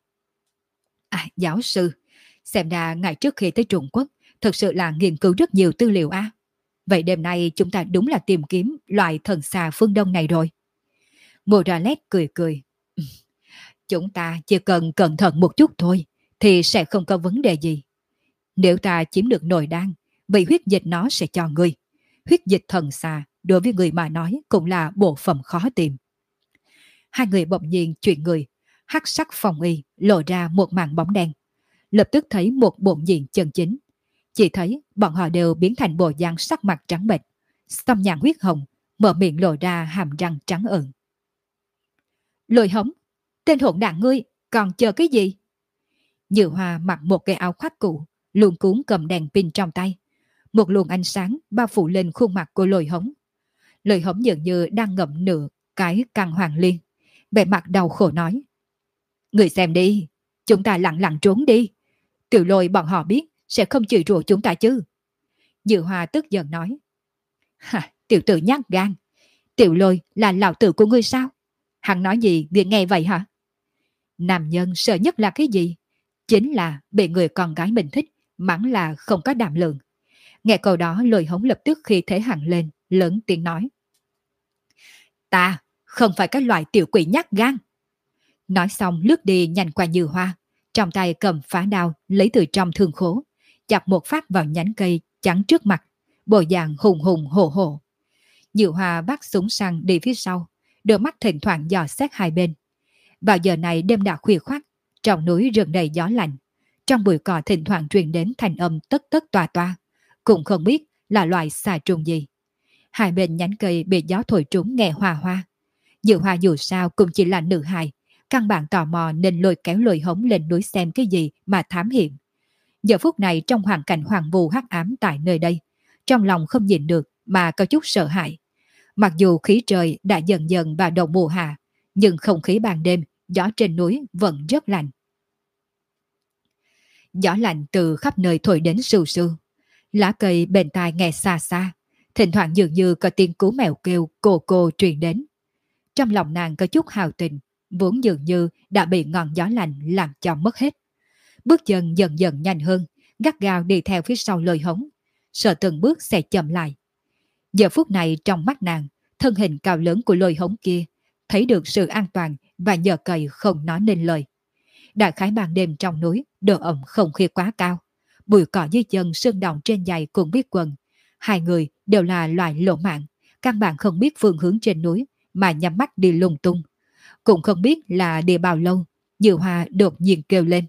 Giáo sư, xem ra ngày trước khi tới Trung Quốc, thực sự là nghiên cứu rất nhiều tư liệu a. Vậy đêm nay chúng ta đúng là tìm kiếm loại thần xà phương Đông này rồi. Moralet cười cười. Chúng ta chỉ cần cẩn thận một chút thôi, thì sẽ không có vấn đề gì. Nếu ta chiếm được nội đan, vậy huyết dịch nó sẽ cho ngươi. Huyết dịch thần xà đối với người mà nói cũng là bộ phận khó tìm. Hai người bỗng nhiên chuyển người, hắc sắc phòng y lộ ra một màn bóng đen. Lập tức thấy một bổn diện chân chính. Chỉ thấy bọn họ đều biến thành bộ dáng sắc mặt trắng bệch, xăm nhãn huyết hồng, mở miệng lộ ra hàm răng trắng ửng. Lôi Hống, tên hỗn đản ngươi, còn chờ cái gì? Nhự Hoa mặc một cái áo khoác cũ, luồn cuốn cầm đèn pin trong tay. Một luồng ánh sáng bao phủ lên khuôn mặt của Lôi Hống. Lôi Hống dường như đang ngậm nửa cái căn hoàng liên, vẻ mặt đau khổ nói. Người xem đi, chúng ta lặng lặng trốn đi. Tiểu Lôi bọn họ biết sẽ không chịu rủa chúng ta chứ. Nhự Hoa tức giận nói. Tiểu tử nhát gan. Tiểu Lôi là lão tử của ngươi sao? Hắn nói gì ngươi nghe vậy hả? Nam nhân sợ nhất là cái gì? Chính là bị người con gái mình thích mắng là không có đảm lượng. Nghe câu đó Lôi Hống lập tức khi thế hẳn lên, lớn tiếng nói. Ta không phải cái loại tiểu quỷ nhát gan. Nói xong lướt đi nhanh qua Như Hoa, trong tay cầm phá đao lấy từ trong thương khố, chặt một phát vào nhánh cây chắn trước mặt, bộ dạng hùng hùng hổ hổ. Như Hoa bắt súng săn đi phía sau, đôi mắt thỉnh thoảng dò xét hai bên. Vào giờ này đêm đã khuya khoắt, trong núi rừng đầy gió lạnh, trong bụi cỏ thỉnh thoảng truyền đến thanh âm tất tất toa toa, cũng không biết là loài xà trùng gì. Hai bên nhánh cây bị gió thổi trúng nghe hoa hoa. Dự Hoa dù sao cũng chỉ là nữ hài, căn bản tò mò nên lôi kéo Lôi Hống lên núi xem cái gì mà thám hiểm. Giờ phút này trong hoàn cảnh hoàng vu hắc ám tại nơi đây, trong lòng không nhịn được mà có chút sợ hãi. Mặc dù khí trời đã dần dần vào đầu mùa hạ, nhưng không khí ban đêm, gió trên núi vẫn rất lạnh. Gió lạnh từ khắp nơi thổi đến sưu sưu. Lá cây bên tai nghe xa xa, thỉnh thoảng dường như có tiếng cú mèo kêu cô truyền đến. Trong lòng nàng có chút hào tình, vốn dường như đã bị ngọn gió lạnh làm cho mất hết. Bước chân dần dần nhanh hơn, gắt gao đi theo phía sau Lôi Hống, sợ từng bước sẽ chậm lại. Giờ phút này trong mắt nàng, thân hình cao lớn của Lôi Hống kia thấy được sự an toàn và nhờ cậy không nói nên lời. Đại khái ban đêm trong núi, độ ẩm không khí quá cao, bụi cỏ dưới chân sương động trên giày cũng biết quần. Hai người đều là loài lỗ mạng, căn bản không biết phương hướng trên núi mà nhắm mắt đi lung tung. Cũng không biết là đi bao lâu, Như Hoa đột nhiên kêu lên.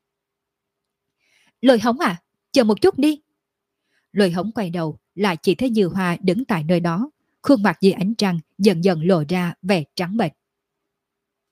Lôi Hống à, chờ một chút đi. Lôi Hống quay đầu, lại chỉ thấy Như Hoa đứng tại nơi đó, khuôn mặt dưới ánh trăng dần dần lộ ra vẻ trắng bệch.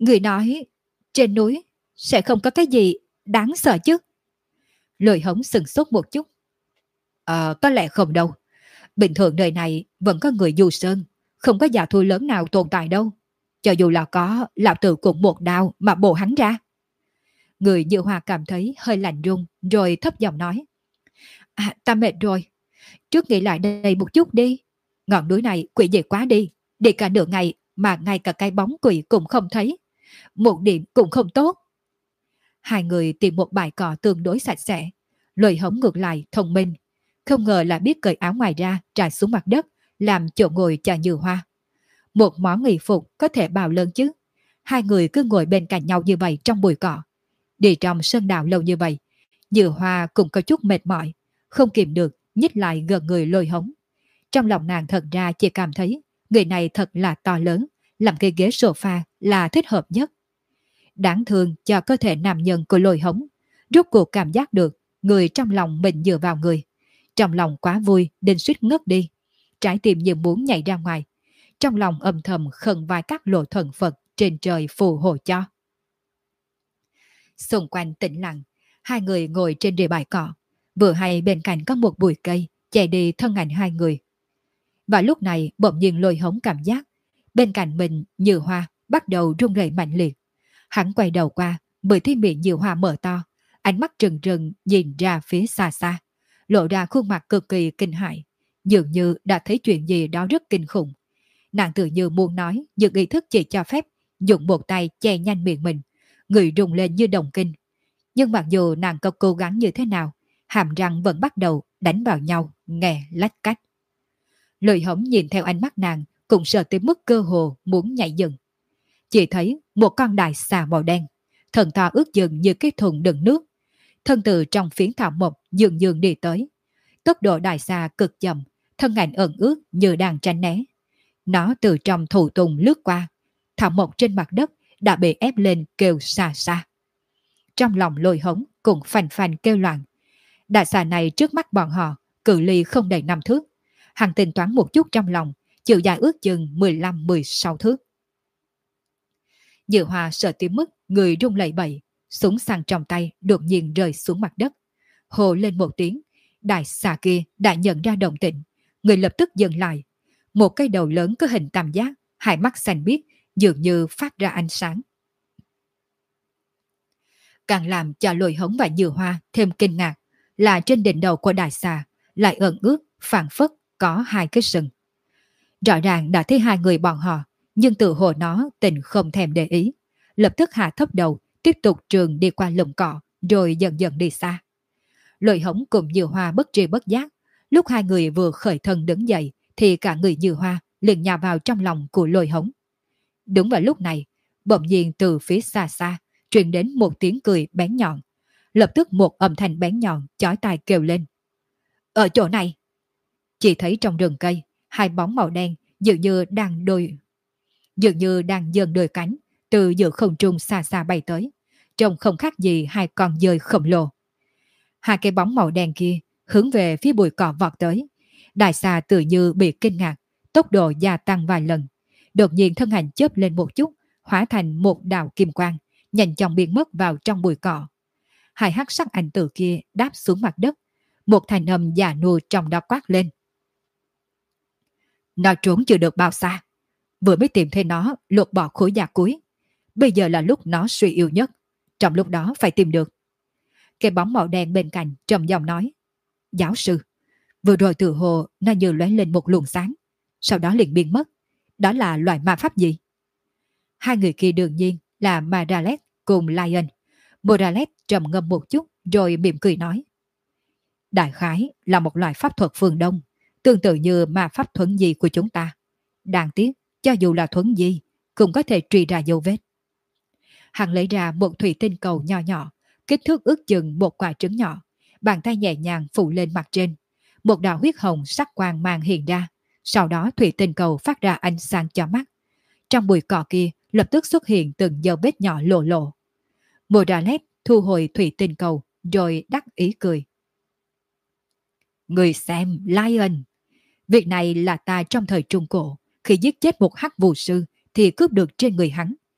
Người nói trên núi sẽ không có cái gì đáng sợ chứ? Lôi hống sừng sốt một chút. Có lẽ không đâu. Bình thường đời này vẫn có người du sơn, không có giả thú lớn nào tồn tại đâu. Cho dù là có, lão tử cũng một đao mà bổ hắn ra. Người Như Hoa cảm thấy hơi lạnh run, rồi thấp giọng nói. Ta mệt rồi. Trước nghĩ lại đây một chút đi. Ngọn núi này quỷ dị quá đi. Đi cả nửa ngày mà ngay cả cái bóng quỷ cũng không thấy. Một điểm cũng không tốt. Hai người tìm một bãi cỏ tương đối sạch sẽ. Lôi hống ngược lại thông minh. Không ngờ là biết cởi áo ngoài ra trải xuống mặt đất, làm chỗ ngồi cho Như Hoa. Một món nghỉ phục có thể bào lớn chứ. Hai người cứ ngồi bên cạnh nhau như vậy trong bụi cỏ. Đi trong sơn đạo lâu như vậy, Như Hoa cũng có chút mệt mỏi, không kìm được nhích lại gần người Lôi hống. Trong lòng nàng thật ra chỉ cảm thấy người này thật là to lớn, làm cái ghế sofa là thích hợp nhất. Đáng thương cho cơ thể nam nhân của Lôi hống, rốt cuộc cảm giác được người trong lòng mình dựa vào người. Trong lòng quá vui đến suýt ngất đi, trái tim như muốn nhảy ra ngoài. Trong lòng âm thầm khẩn vai các lộ thần Phật trên trời phù hộ cho. Xung quanh tĩnh lặng, hai người ngồi trên rìa bãi cỏ, vừa hay bên cạnh có một bụi cây che đi thân ảnh hai người. Và lúc này bỗng nhiên Lôi hống cảm giác bên cạnh mình Như Hoa bắt đầu run rẩy mạnh liệt. Hắn quay đầu qua, bởi thấy miệng Như Hoa mở to, ánh mắt trừng trừng nhìn ra phía xa xa, lộ ra khuôn mặt cực kỳ kinh hãi, dường như đã thấy chuyện gì đó rất kinh khủng. Nàng tự như muốn nói, nhưng ý thức chỉ cho phép dùng một tay che nhanh miệng mình, người rung lên như đồng kinh. Nhưng mặc dù nàng có cố gắng như thế nào, hàm răng vẫn bắt đầu đánh vào nhau, nghe lách cách. Lôi hống nhìn theo ánh mắt nàng, cũng sợ tới mức cơ hồ muốn nhảy dựng. Chỉ thấy một con đại xà màu đen, thần to ước chừng như cái thùng đựng nước, thân từ trong phiến thảo mộc dường dường đi tới. Tốc độ đại xà cực chậm, thân ảnh ẩn ướt như đang tránh né. Nó từ trong thụ tùng lướt qua, thảo mộc trên mặt đất đã bị ép lên kêu xa xa. Trong lòng Lôi hống cũng phành phành kêu loạn. Đại xà này trước mắt bọn họ, cự ly không đầy 5 thước. Hắn tính toán một chút trong lòng, chiều dài ước chừng 15-16 thước. Như Hoa sợ tới mức người rung lẩy bẩy, súng săn trong tay đột nhiên rơi xuống mặt đất. Hồ lên một tiếng, đại xà kia đã nhận ra động tĩnh, người lập tức dừng lại. Một cái đầu lớn có hình tam giác, hai mắt xanh biếc, dường như phát ra ánh sáng. Càng làm cho Lôi hống và Như Hoa thêm kinh ngạc là trên đỉnh đầu của đại xà lại ẩn ướt, phảng phất có hai cái sừng. Rõ ràng đã thấy hai người bọn họ, nhưng tự hồ nó tình không thèm để ý, lập tức hạ thấp đầu, tiếp tục trường đi qua lùm cỏ, rồi dần dần đi xa. Lôi hống cùng Như Hoa bất tri bất giác, lúc hai người vừa khởi thân đứng dậy, thì cả người Như Hoa liền nhào vào trong lòng của Lôi hống. Đúng vào lúc này, bỗng nhiên từ phía xa xa truyền đến một tiếng cười bén nhọn. Lập tức một âm thanh bén nhọn chói tai kêu lên. Ở chỗ này, chỉ thấy trong rừng cây, hai bóng màu đen dường như đang dần đôi cánh từ giữa không trung xa xa bay tới, trông không khác gì hai con dơi khổng lồ. Hai cái bóng màu đen kia hướng về phía bụi cỏ vọt tới. Đại xà tự như bị kinh ngạc, tốc độ gia tăng vài lần. Đột nhiên thân hình chớp lên một chút, hóa thành một đạo kim quang, nhanh chóng biến mất vào trong bụi cỏ. Hai hắc sắc ảnh tử kia đáp xuống mặt đất, một thanh âm già nua trong đó quát lên. Nó trốn chưa được bao xa, vừa mới tìm thấy nó lột bỏ khối da cuối. Bây giờ là lúc nó suy yếu nhất, trong lúc đó phải tìm được. Cái bóng màu đen bên cạnh trầm giọng nói. Giáo sư, vừa rồi từ hồ nó như lóe lên một luồng sáng, sau đó liền biến mất. Đó là loại ma pháp gì? Hai người kia đương nhiên là Madalet cùng Lion. Madalet trầm ngâm một chút rồi mỉm cười nói. Đại khái là một loại pháp thuật phương Đông, tương tự như ma pháp thuẫn di của chúng ta. Đáng tiếc, cho dù là thuẫn di, cũng có thể truy ra dấu vết. Hắn lấy ra một thủy tinh cầu nhỏ nhỏ, kích thước ước chừng một quả trứng nhỏ, bàn tay nhẹ nhàng phủ lên mặt trên. Một đạo huyết hồng sắc quang mang hiện ra, sau đó thủy tinh cầu phát ra ánh sáng cho mắt. Trong bụi cỏ kia lập tức xuất hiện từng dấu vết nhỏ lộ lộ. Moralet thu hồi thủy tinh cầu rồi đắc ý cười. Người xem, Lion, việc này là ta trong thời Trung Cổ, khi giết chết một hắc vụ sư thì cướp được trên người hắn.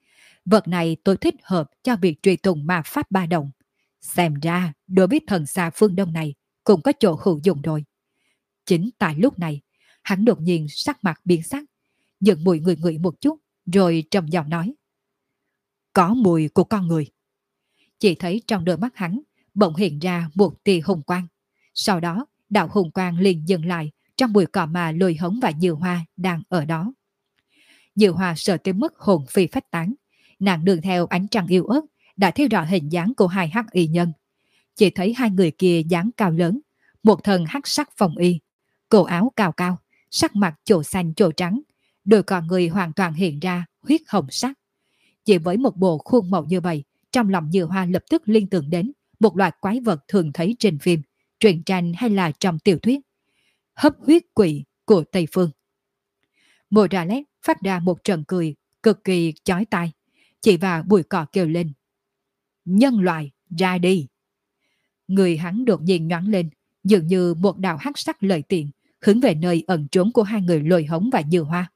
Vật này tôi thích hợp cho việc truy tùng ma pháp ba động. Xem ra đối với thần xa phương Đông này cũng có chỗ hữu dụng rồi. Chính tại lúc này, hắn đột nhiên sắc mặt biến sắc, dựng mùi người ngửi một chút, rồi trầm giọng nói. Có mùi của con người. Chỉ thấy trong đôi mắt hắn bỗng hiện ra một tia hùng quang. Sau đó, đạo hùng quang liền dừng lại trong bụi cỏ mà Lôi Hống và Dư Hoa đang ở đó. Dư Hoa sợ tới mức hồn phi phách tán. Nàng đường theo ánh trăng yêu ớt đã thấy rõ hình dáng của hai hắc y nhân. Chỉ thấy hai người kia dáng cao lớn, một thân hắc sắc phòng y, cổ áo cao cao, sắc mặt chỗ xanh chỗ trắng, đôi con người hoàn toàn hiện ra huyết hồng sắc. Chỉ với một bộ khuôn mẫu như vậy, trong lòng Dư Hoa lập tức liên tưởng đến một loạt quái vật thường thấy trên phim, truyện tranh hay là trong tiểu thuyết. Hấp huyết quỷ của Tây Phương. Mộ Ra Lét phát ra một trận cười cực kỳ chói tai, chỉ vào bụi cỏ kêu lên. Nhân loại, ra đi! Người hắn đột nhiên nhoáng lên, dường như một đạo hắc sắc lợi tiện, hướng về nơi ẩn trốn của hai người Lôi Hống và Dư Hoa.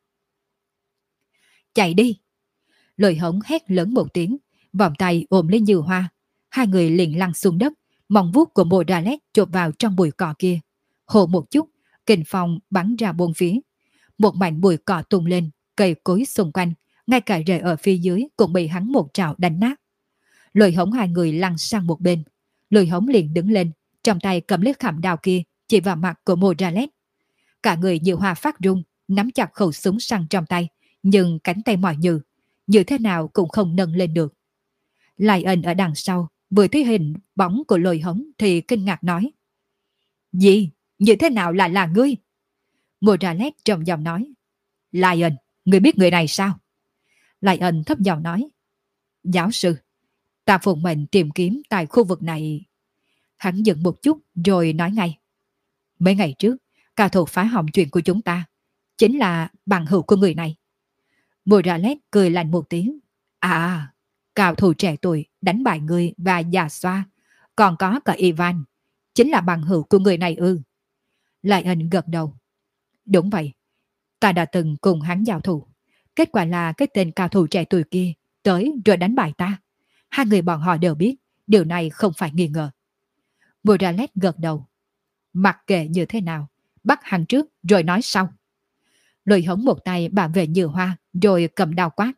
Chạy đi! Lôi Hống hét lớn một tiếng, vòng tay ôm lấy Dư Hoa. Hai người liền lăn xuống đất, móng vuốt của Mộ Ra Lét chộp vào trong bụi cỏ kia. Hồ một chút, kình phong bắn ra bốn phía. Một mảnh bụi cỏ tung lên, cây cối xung quanh, ngay cả rễ ở phía dưới cũng bị hắn một trảo đánh nát. Lôi Hống hai người lăn sang một bên. Lôi Hống liền đứng lên, trong tay cầm lấy khảm đao kia, chỉ vào mặt của Mộ Ra Lét. Cả người Dư Hoa phát run, nắm chặt khẩu súng săn trong tay, nhưng cánh tay mỏi như thế nào cũng không nâng lên được. Lai Ân ở đằng sau, vừa thấy hình bóng của Lôi Hống thì kinh ngạc nói. Gì? Như thế nào lại là ngươi? Mộ Ra Lét trầm giọng nói. Lai Ân, ngươi biết người này sao? Lai Ân thấp giọng nói. Giáo sư, ta phụng mệnh tìm kiếm tại khu vực này. Hắn dừng một chút rồi nói ngay. Mấy ngày trước, cao thủ phá hỏng chuyện của chúng ta chính là bằng hữu của người này. Mộ Ra Lét cười lạnh một tiếng. À, cao thủ trẻ tuổi đánh bại người và già xoa, còn có cả Ivan, chính là bằng hữu của người này ư? Lai Ân gật đầu. Đúng vậy, ta đã từng cùng hắn giao thủ. Kết quả là cái tên cao thủ trẻ tuổi kia tới rồi đánh bại ta. Hai người bọn họ đều biết, điều này không phải nghi ngờ. Mộ Ra Lét gật đầu. Mặc kệ như thế nào, bắt hắn trước rồi nói sau. Lôi Hống một tay bảo vệ Dư Hoa rồi cầm đao quát.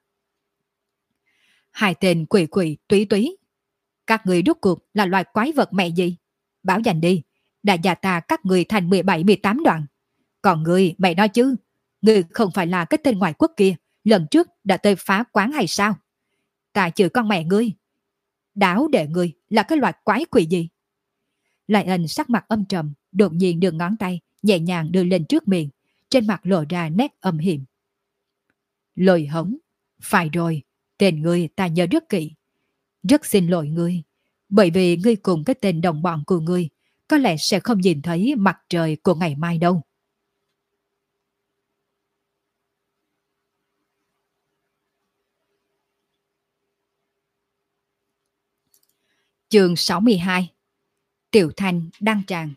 Hai tên quỷ quỷ túy túy. Các người rốt cuộc là loài quái vật mẹ gì? Bảo dành đi, đã già ta các người thành 17-18 đoạn. Còn người, mẹ nói chứ, người không phải là cái tên ngoại quốc kia, lần trước đã tới phá quán hay sao? Ta chửi con mẹ ngươi. Đáo để ngươi là cái loài quái quỷ gì? Lai Ân sắc mặt âm trầm, đột nhiên đưa ngón tay nhẹ nhàng đưa lên trước miệng, trên mặt lộ ra nét âm hiểm. Lôi Hống, phải rồi, tên ngươi ta nhớ rất kỹ. Rất xin lỗi ngươi, bởi vì ngươi cùng cái tên đồng bọn của ngươi có lẽ sẽ không nhìn thấy mặt trời của ngày mai đâu. Chương 62. Tiểu Thanh đăng tràng.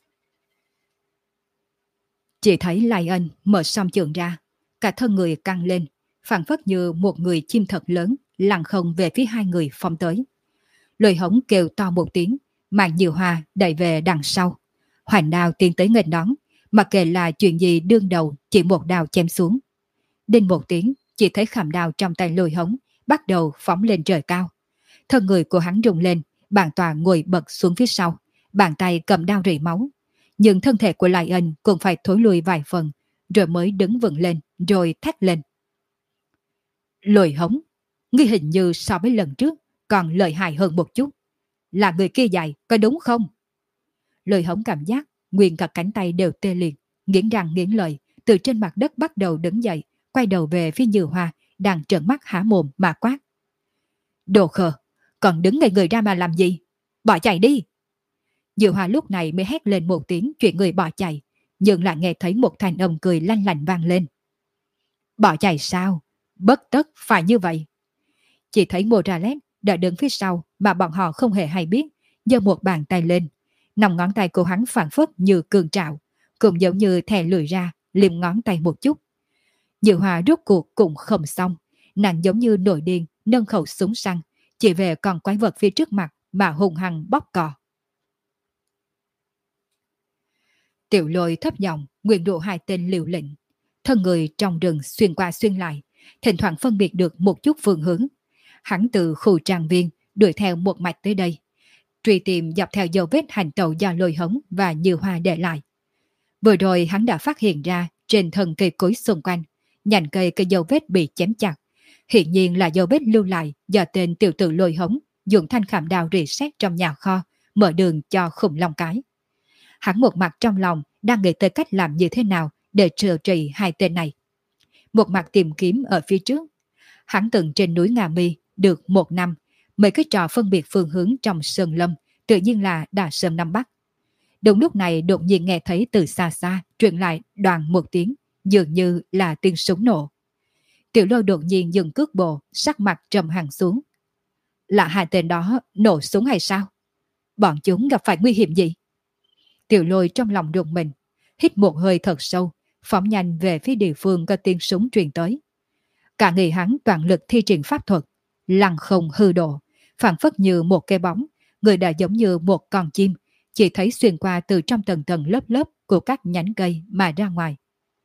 Chỉ thấy Lai Ân mở song trường ra, cả thân người căng lên, phảng phất như một người chim thật lớn lăng không về phía hai người phóng tới. Lôi Hống kêu to một tiếng, mang Dư Hoa đẩy về đằng sau. Hoành đao tiến tới nghênh đón, mặc kệ là chuyện gì đương đầu chỉ một đao chém xuống. Đinh một tiếng, chỉ thấy khảm đao trong tay Lôi Hống bắt đầu phóng lên trời cao. Thân người của hắn rung lên, bản tòa ngồi bật xuống phía sau, bàn tay cầm đao rỉ máu. Nhưng thân thể của Lai Ân cũng phải thối lùi vài phần, rồi mới đứng vững lên, rồi thét lên. Lôi Hống, ngươi hình như so với lần trước còn lợi hại hơn một chút. Là người kia dạy, có đúng không? Lôi Hống cảm giác nguyên cả cánh tay đều tê liệt, nghiến răng nghiến lợi, từ trên mặt đất bắt đầu đứng dậy, quay đầu về phía Dư Hoa đang trợn mắt há mồm mà quát. Đồ khờ, còn đứng ngây người ra mà làm gì? Bỏ chạy đi! Dư Hoa lúc này mới hét lên một tiếng chuyện người bỏ chạy, nhưng lại nghe thấy một thanh âm cười lanh lảnh vang lên. Bỏ chạy sao? Bất tất phải như vậy. Chỉ thấy Mộ Ra Lét đã đứng phía sau mà bọn họ không hề hay biết, giơ một bàn tay lên. Nòng ngón tay của hắn phảng phất như cương trạo, cũng giống như thè lưỡi ra, liếm ngón tay một chút. Dư Hoa rốt cuộc cũng không xong, nàng giống như nổi điên nâng khẩu súng săn, chỉ về con quái vật phía trước mặt mà hung hăng bóp cò. Tiểu Lôi thấp giọng nguyện độ hai tên liều lĩnh, thân người trong rừng xuyên qua xuyên lại, thỉnh thoảng phân biệt được một chút phương hướng. Hắn từ khu trang viên đuổi theo một mạch tới đây, truy tìm dọc theo dấu vết hành tẩu do Lôi Hống và Như Hoa để lại. Vừa rồi hắn đã phát hiện ra trên thân cây cối xung quanh, nhành cây có dấu vết bị chém chặt, hiện nhiên là dấu vết lưu lại do tên tiểu tử Lôi Hống dùng thanh khảm đao rỉ sét trong nhà kho, mở đường cho khủng long cái. Hắn một mặt trong lòng đang nghĩ tới cách làm như thế nào để trừ trị hai tên này, một mặt tìm kiếm ở phía trước. Hắn từng trên núi Ngà Mi được một năm, mấy cái trò phân biệt phương hướng trong sơn lâm tự nhiên là đã sớm nắm bắt. Đúng lúc này đột nhiên nghe thấy từ xa xa truyền lại đoàn một tiếng, dường như là tiếng súng nổ. Tiểu Lôi đột nhiên dừng cước bộ, sắc mặt trầm hẳn xuống. Là hai tên đó nổ súng hay sao? Bọn chúng gặp phải nguy hiểm gì? Tiểu Lôi trong lòng rùng mình, hít một hơi thật sâu, phóng nhanh về phía địa phương có tiếng súng truyền tới. Cả người hắn toàn lực thi triển pháp thuật, lăng không hư độ, phản phất như một cái bóng, người đã giống như một con chim, chỉ thấy xuyên qua từ trong tầng tầng lớp lớp của các nhánh cây mà ra ngoài.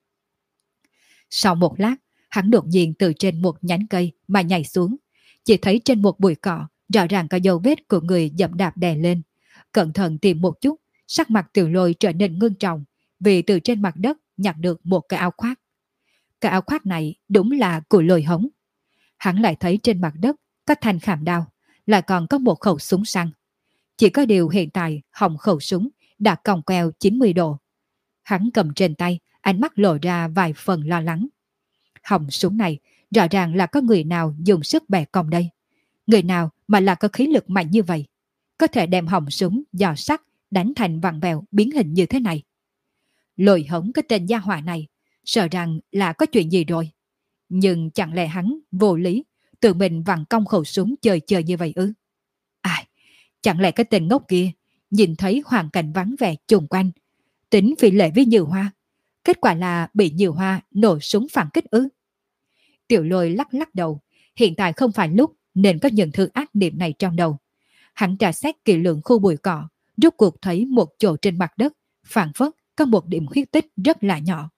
Sau một lát, hắn đột nhiên từ trên một nhánh cây mà nhảy xuống, chỉ thấy trên một bụi cỏ rõ ràng có dấu vết của người dẫm đạp đè lên. Cẩn thận tìm một chút, sắc mặt Tiểu Lôi trở nên ngưng trọng, vì từ trên mặt đất nhặt được một cái áo khoác. Cái áo khoác này đúng là của Lôi Hống. Hắn lại thấy trên mặt đất có thanh khảm đao, lại còn có một khẩu súng săn. Chỉ có điều hiện tại họng khẩu súng đã còng queo 90 độ. Hắn cầm trên tay, ánh mắt lộ ra vài phần lo lắng. Họng súng này rõ ràng là có người nào dùng sức bẻ cong đây. Người nào mà là có khí lực mạnh như vậy, có thể đem họng súng giò sắt đánh thành vặn vẹo biến hình như thế này. Lôi Hống cái tên gia hỏa này, sợ rằng là có chuyện gì rồi. Nhưng chẳng lẽ hắn vô lý tự mình vặn cong khẩu súng chơi chơi như vậy ư? Chẳng lẽ cái tên ngốc kia nhìn thấy hoàn cảnh vắng vẻ chung quanh, tính phi lệ với Như Hoa, kết quả là bị Như Hoa nổ súng phản kích ư? Tiểu Lôi lắc lắc đầu, hiện tại không phải lúc nên có những thứ ác niệm này trong đầu. Hắn tra xét kỹ lưỡng khu bụi cỏ, rốt cuộc thấy một chỗ trên mặt đất phản phất có một điểm khuyết tích rất là nhỏ.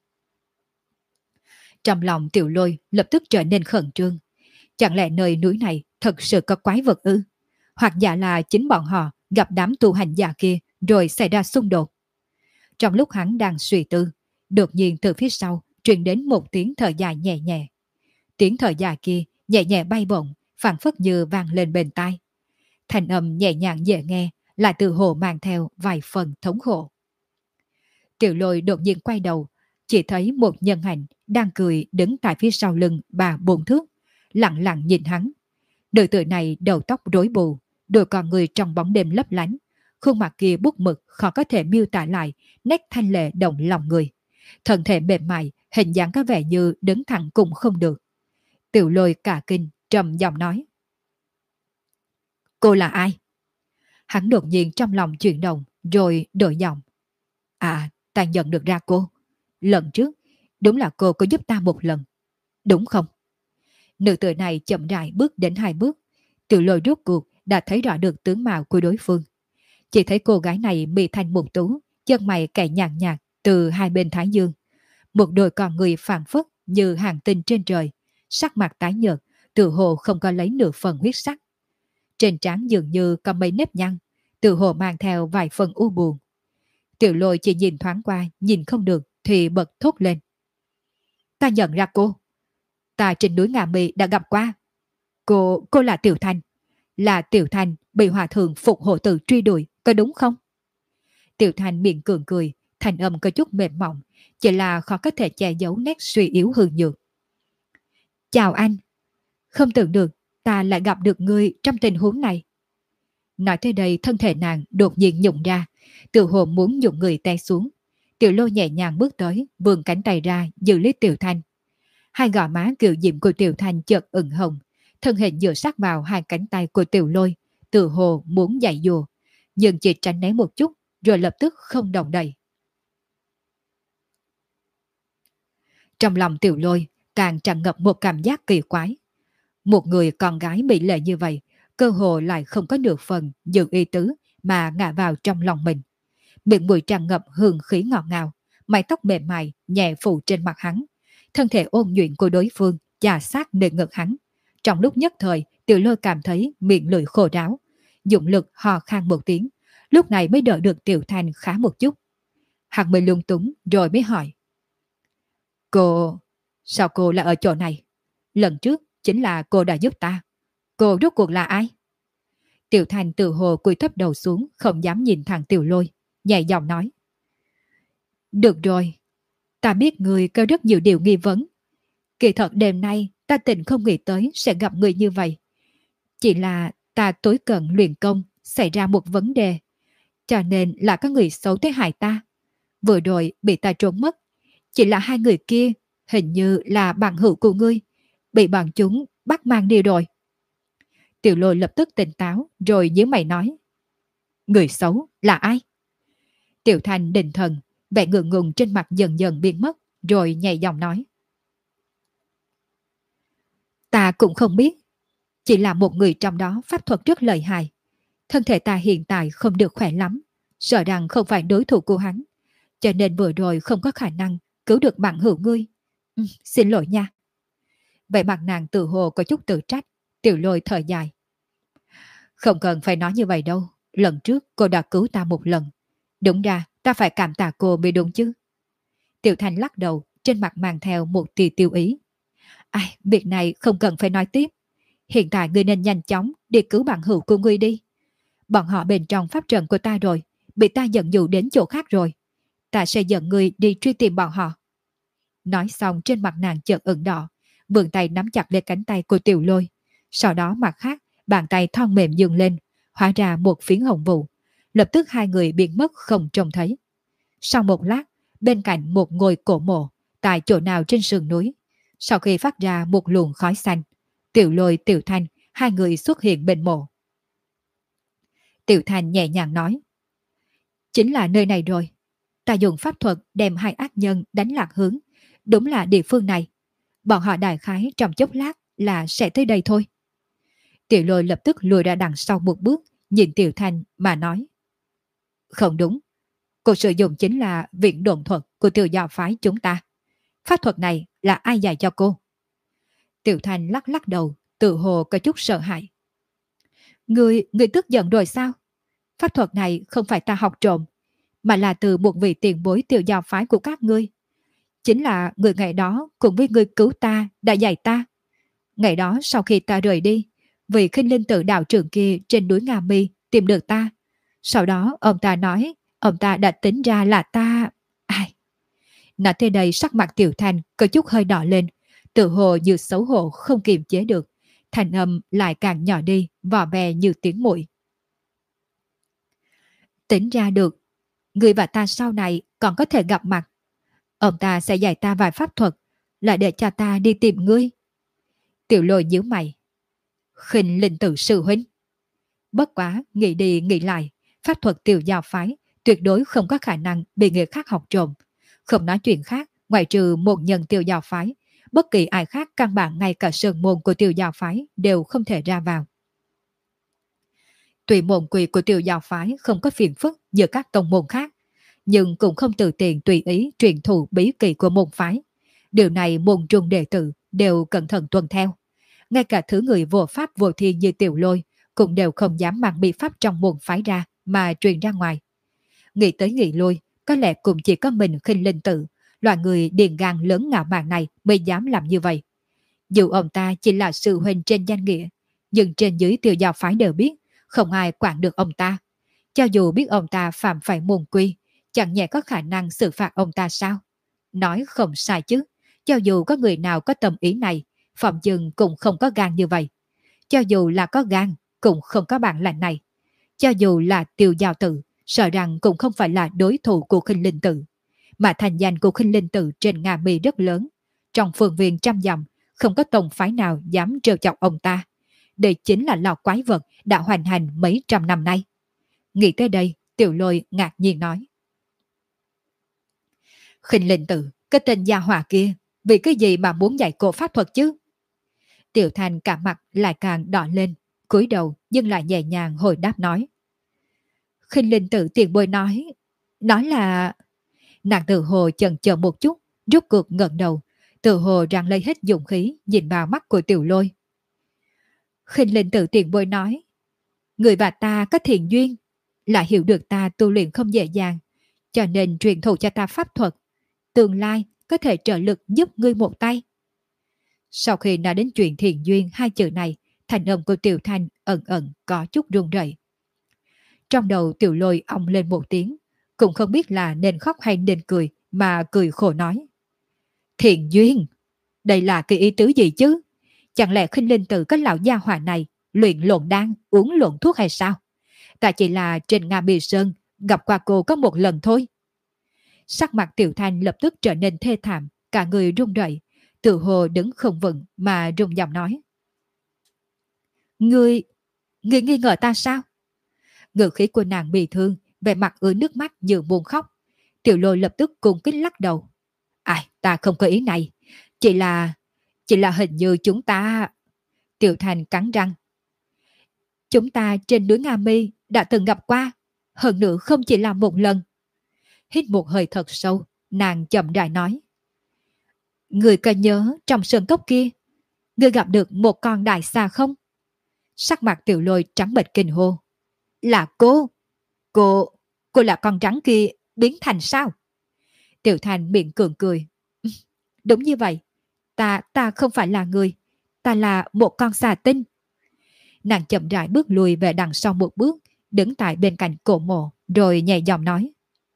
Trong lòng Tiểu Lôi lập tức trở nên khẩn trương. Chẳng lẽ nơi núi này thật sự có quái vật ư? Hoặc giả là chính bọn họ gặp đám tu hành giả kia rồi xảy ra xung đột. Trong lúc hắn đang suy tư, đột nhiên từ phía sau truyền đến một tiếng thở dài nhẹ nhẹ. Tiếng thở dài kia nhẹ nhẹ bay bổng, phảng phất như vang lên bên tai. Thanh âm nhẹ nhàng dễ nghe, lại từ hồ mang theo vài phần thống khổ. Tiểu Lôi đột nhiên quay đầu, chỉ thấy một nhân ảnh đang cười đứng tại phía sau lưng bà 4 thước, lặng lặng nhìn hắn. Nữ tử này đầu tóc rối bù, đôi con người trong bóng đêm lấp lánh, khuôn mặt kia bút mực khó có thể miêu tả lại nét thanh lệ động lòng người. Thân thể mềm mại, hình dáng có vẻ như đứng thẳng cũng không được. Tiểu Lôi cả kinh, trầm giọng nói. Cô là ai? Hắn đột nhiên trong lòng chuyển động, rồi đổi giọng. À, ta nhận được ra cô. Lần trước, đúng là cô có giúp ta một lần. Đúng không? Nữ tử này chậm rãi bước đến 2 bước. Tiểu Lôi rốt cuộc đã thấy rõ được tướng mạo của đối phương. Chỉ thấy cô gái này mi thanh mục tú, chân mày cày nhàn nhạt từ hai bên thái dương. Một đôi con người phảng phất như hàng tinh trên trời, sắc mặt tái nhợt, tự hồ không có lấy nửa phần huyết sắc. Trên trán dường như có mấy nếp nhăn, tự hồ mang theo vài phần u buồn. Tiểu Lôi chỉ nhìn thoáng qua, nhìn không được thì bật thốt lên. Ta nhận ra cô. Ta trên núi Ngà Mi đã gặp qua. Cô là Tiểu Thanh. Là Tiểu Thanh bị hòa thượng Phục Hộ Tử truy đuổi, có đúng không? Tiểu Thanh miệng cường cười, thanh âm có chút mềm mỏng, chỉ là khó có thể che giấu nét suy yếu hư nhược. Chào anh. Không tưởng được ta lại gặp được ngươi trong tình huống này. Nói tới đây thân thể nàng đột nhiên nhũng ra, tự hồ muốn nhụng người té xuống. Tiểu Lôi nhẹ nhàng bước tới, vươn cánh tay ra giữ lấy Tiểu Thanh. Hai gò má kiều diễm của Tiểu Thanh chợt ửng hồng, thân hình dựa sát vào hai cánh tay của Tiểu Lôi, tự hồ muốn giãy giụa, nhưng chỉ tránh né một chút rồi lập tức không động đậy. Trong lòng Tiểu Lôi càng tràn ngập một cảm giác kỳ quái, Một người con gái mỹ lệ như vậy, cơ hồ lại không có nửa phần giữ ý tứ mà ngã vào trong lòng mình. Miệng mũi tràn ngập hương khí ngọt ngào, mái tóc mềm mại nhẹ phủ trên mặt hắn. Thân thể ôn nhuận của đối phương chà sát nơi ngực hắn. Trong lúc nhất thời, Tiểu Lôi cảm thấy miệng lưỡi khô ráo, dụng lực hò khan một tiếng, lúc này mới đỡ được Tiểu Thanh khá một chút. Hắn mới lung túng rồi mới hỏi: Sao cô lại ở chỗ này? Lần trước chính là cô đã giúp ta. Cô rốt cuộc là ai? Tiểu Thanh từ hồ cúi thấp đầu xuống, không dám nhìn thẳng Tiểu Lôi, nhẹ giọng nói: Được rồi, ta biết người có rất nhiều điều nghi vấn. Kỳ thật đêm nay ta tình không nghĩ tới sẽ gặp người như vậy. Chỉ là ta tối cận luyện công xảy ra một vấn đề, cho nên là có người xấu tới hại ta. Vừa rồi bị ta trốn mất. Chỉ là hai người kia hình như là bạn hữu của ngươi, bị bọn chúng bắt mang đi rồi. Tiểu Lôi lập tức tỉnh táo rồi nhíu mày nói: Người xấu là ai? Tiểu Thanh định thần, vẻ ngượng ngùng trên mặt dần dần biến mất, rồi nhẹ giọng nói: Ta cũng không biết, chỉ là một người trong đó pháp thuật rất lợi hại. Thân thể ta hiện tại không được khỏe lắm, sợ rằng không phải đối thủ của hắn, cho nên vừa rồi không có khả năng cứu được bạn hữu ngươi. Xin lỗi nha. Vậy mặt nàng tự hồ có chút tự trách. Tiểu Lôi thở dài: Không cần phải nói như vậy đâu, lần trước cô đã cứu ta một lần, đúng ra ta phải cảm tạ cô mới đúng chứ. Tiểu Thanh lắc đầu, trên mặt mang theo một tia tiêu ý. Ai, việc này không cần phải nói tiếp. Hiện tại ngươi nên nhanh chóng đi cứu bạn hữu của ngươi đi. Bọn họ bên trong pháp trận của ta rồi, bị ta dẫn dụ đến chỗ khác rồi. Ta sẽ dẫn ngươi đi truy tìm bọn họ. Nói xong trên mặt nàng chợt ửng đỏ, vươn tay nắm chặt lấy cánh tay của Tiểu Lôi. Sau đó mặt khác, bàn tay thon mềm dừng lên, hóa ra một phiến hồng vụ. Lập tức hai người biến mất không trông thấy. Sau một lát, bên cạnh một ngôi cổ mộ, tại chỗ nào trên sườn núi, sau khi phát ra một luồng khói xanh, Tiểu Lôi, Tiểu Thanh, hai người xuất hiện bên mộ. Tiểu Thanh nhẹ nhàng nói: Chính là nơi này rồi. Ta dùng pháp thuật đem hai ác nhân đánh lạc hướng. Đúng là địa phương này. Bọn họ đại khái trong chốc lát là sẽ tới đây thôi. Tiểu Lôi lập tức lùi ra đằng sau một bước, nhìn Tiểu Thanh mà nói: Không đúng. Cô sử dụng chính là viện độn thuật của Tiểu Giao phái chúng ta. Pháp thuật này là ai dạy cho cô? Tiểu Thanh lắc lắc đầu, tự hồ có chút sợ hãi. Người tức giận rồi sao? Pháp thuật này không phải ta học trộm, mà là từ một vị tiền bối Tiểu Giao phái của các ngươi. Chính là người ngày đó cùng với người cứu ta đã dạy ta. Ngày đó sau khi ta rời đi, vị Khinh Linh Tự đạo trưởng kia trên núi Nga Mi tìm được ta. Sau đó ông ta nói ông ta đã tính ra là ta... Ai? Nói tới đây sắc mặt Tiểu Thanh có chút hơi đỏ lên, tự hồ như xấu hổ không kiềm chế được. Thành âm lại càng nhỏ đi, vò vè như tiếng muội. Tính ra được, người và ta sau này còn có thể gặp mặt. Ông ta sẽ dạy ta vài pháp thuật, là để cho ta đi tìm ngươi. Tiểu Lôi nhíu mày. Khinh Linh Tự sư huynh. Bất quá, nghĩ đi nghĩ lại, pháp thuật Tiểu Giao phái tuyệt đối không có khả năng bị người khác học trộm. Không nói chuyện khác, ngoại trừ một nhân Tiểu Giao phái, bất kỳ ai khác căn bản ngay cả sơn môn của Tiểu Giao phái đều không thể ra vào. Tuy môn quy của Tiểu Giao phái không có phiền phức như các tông môn khác, nhưng cũng không tự tiện tùy ý truyền thụ bí kỹ của môn phái. Điều này môn trung đệ tử đều cẩn thận tuân theo. Ngay cả thứ người vô pháp vô thiên như Tiểu Lôi cũng đều không dám mang bí pháp trong môn phái ra mà truyền ra ngoài. Nghĩ tới nghĩ lui, có lẽ cũng chỉ có mình Khinh Linh Tự, loại người điền gan lớn ngạo mạn này mới dám làm như vậy. Dù ông ta chỉ là sư huynh trên danh nghĩa, nhưng trên dưới Tiểu Giao phái đều biết, không ai quản được ông ta. Cho dù biết ông ta phạm phải môn quy, chẳng nhẽ có khả năng xử phạt ông ta sao? Nói không sai chứ, cho dù có người nào có tâm ý này, phòng chừng cũng không có gan như vậy. Cho dù là có gan, cũng không có bản lĩnh này. Cho dù là Tiêu Giao Tự, sợ rằng cũng không phải là đối thủ của Khinh Linh Tự. Mà thành danh của Khinh Linh Tự trên Nga Mi rất lớn. Trong phường viên trăm dặm, không có tông phái nào dám trêu chọc ông ta. Đây chính là lò quái vật đã hoành hành mấy trăm năm nay. Nghĩ tới đây, Tiểu Lôi ngạc nhiên nói: Khinh Linh Tự, cái tên gia hỏa kia, vì cái gì mà muốn dạy cô pháp thuật chứ? Tiểu Thanh cả mặt lại càng đỏ lên, cúi đầu nhưng lại nhẹ nhàng hồi đáp nói. Khinh Linh Tử tiền bối nói là... Nàng tự hồ chần chờ một chút, rút cuộc ngẩng đầu, tự hồ rằng lấy hết dũng khí nhìn vào mắt của Tiểu Lôi. Khinh Linh Tử tiền bối nói, người và ta có thiện duyên, lại hiểu được ta tu luyện không dễ dàng, cho nên truyền thụ cho ta pháp thuật, tương lai có thể trợ lực giúp ngươi một tay. Sau khi nói đến chuyện thiện duyên hai chữ này, thành âm của Tiểu Thanh ẩn ẩn có chút run rẩy. Trong đầu Tiểu Lôi ong lên một tiếng, cũng không biết là nên khóc hay nên cười, mà cười khổ nói. Thiện duyên? Đây là cái ý tứ gì chứ? Chẳng lẽ Khinh Linh Tử cái lão gia hỏa này luyện lộn đan, uống lộn thuốc hay sao? Ta chỉ là trên Nga Bì Sơn gặp qua cô có một lần thôi. Sắc mặt Tiểu Thanh lập tức trở nên thê thảm, cả người run rẩy, tự hồ đứng không vững mà run giọng nói. Ngươi nghi ngờ ta sao? Ngữ khí của nàng bị thương, vẻ mặt ứa nước mắt như buồn khóc. Tiểu Lôi lập tức cung kính lắc đầu. Ai, ta không có ý này. Chỉ là hình như chúng ta... Tiểu Thanh cắn răng. Chúng ta trên núi Nga Mi đã từng gặp qua, hơn nữa không chỉ là một lần. Hít một hơi thật sâu, nàng chậm rãi nói. Người có nhớ trong sơn cốc kia, người gặp được một con đại xà không? Sắc mặt Tiểu Lôi trắng bệch kinh hô. Là cô? Cô là con rắn kia biến thành sao? Tiểu Thanh miệng cường cười. Đúng như vậy, ta không phải là người, ta là một con xà tinh. Nàng chậm rãi bước lùi về đằng sau một bước, đứng tại bên cạnh cổ mộ, rồi nhẹ giọng nói.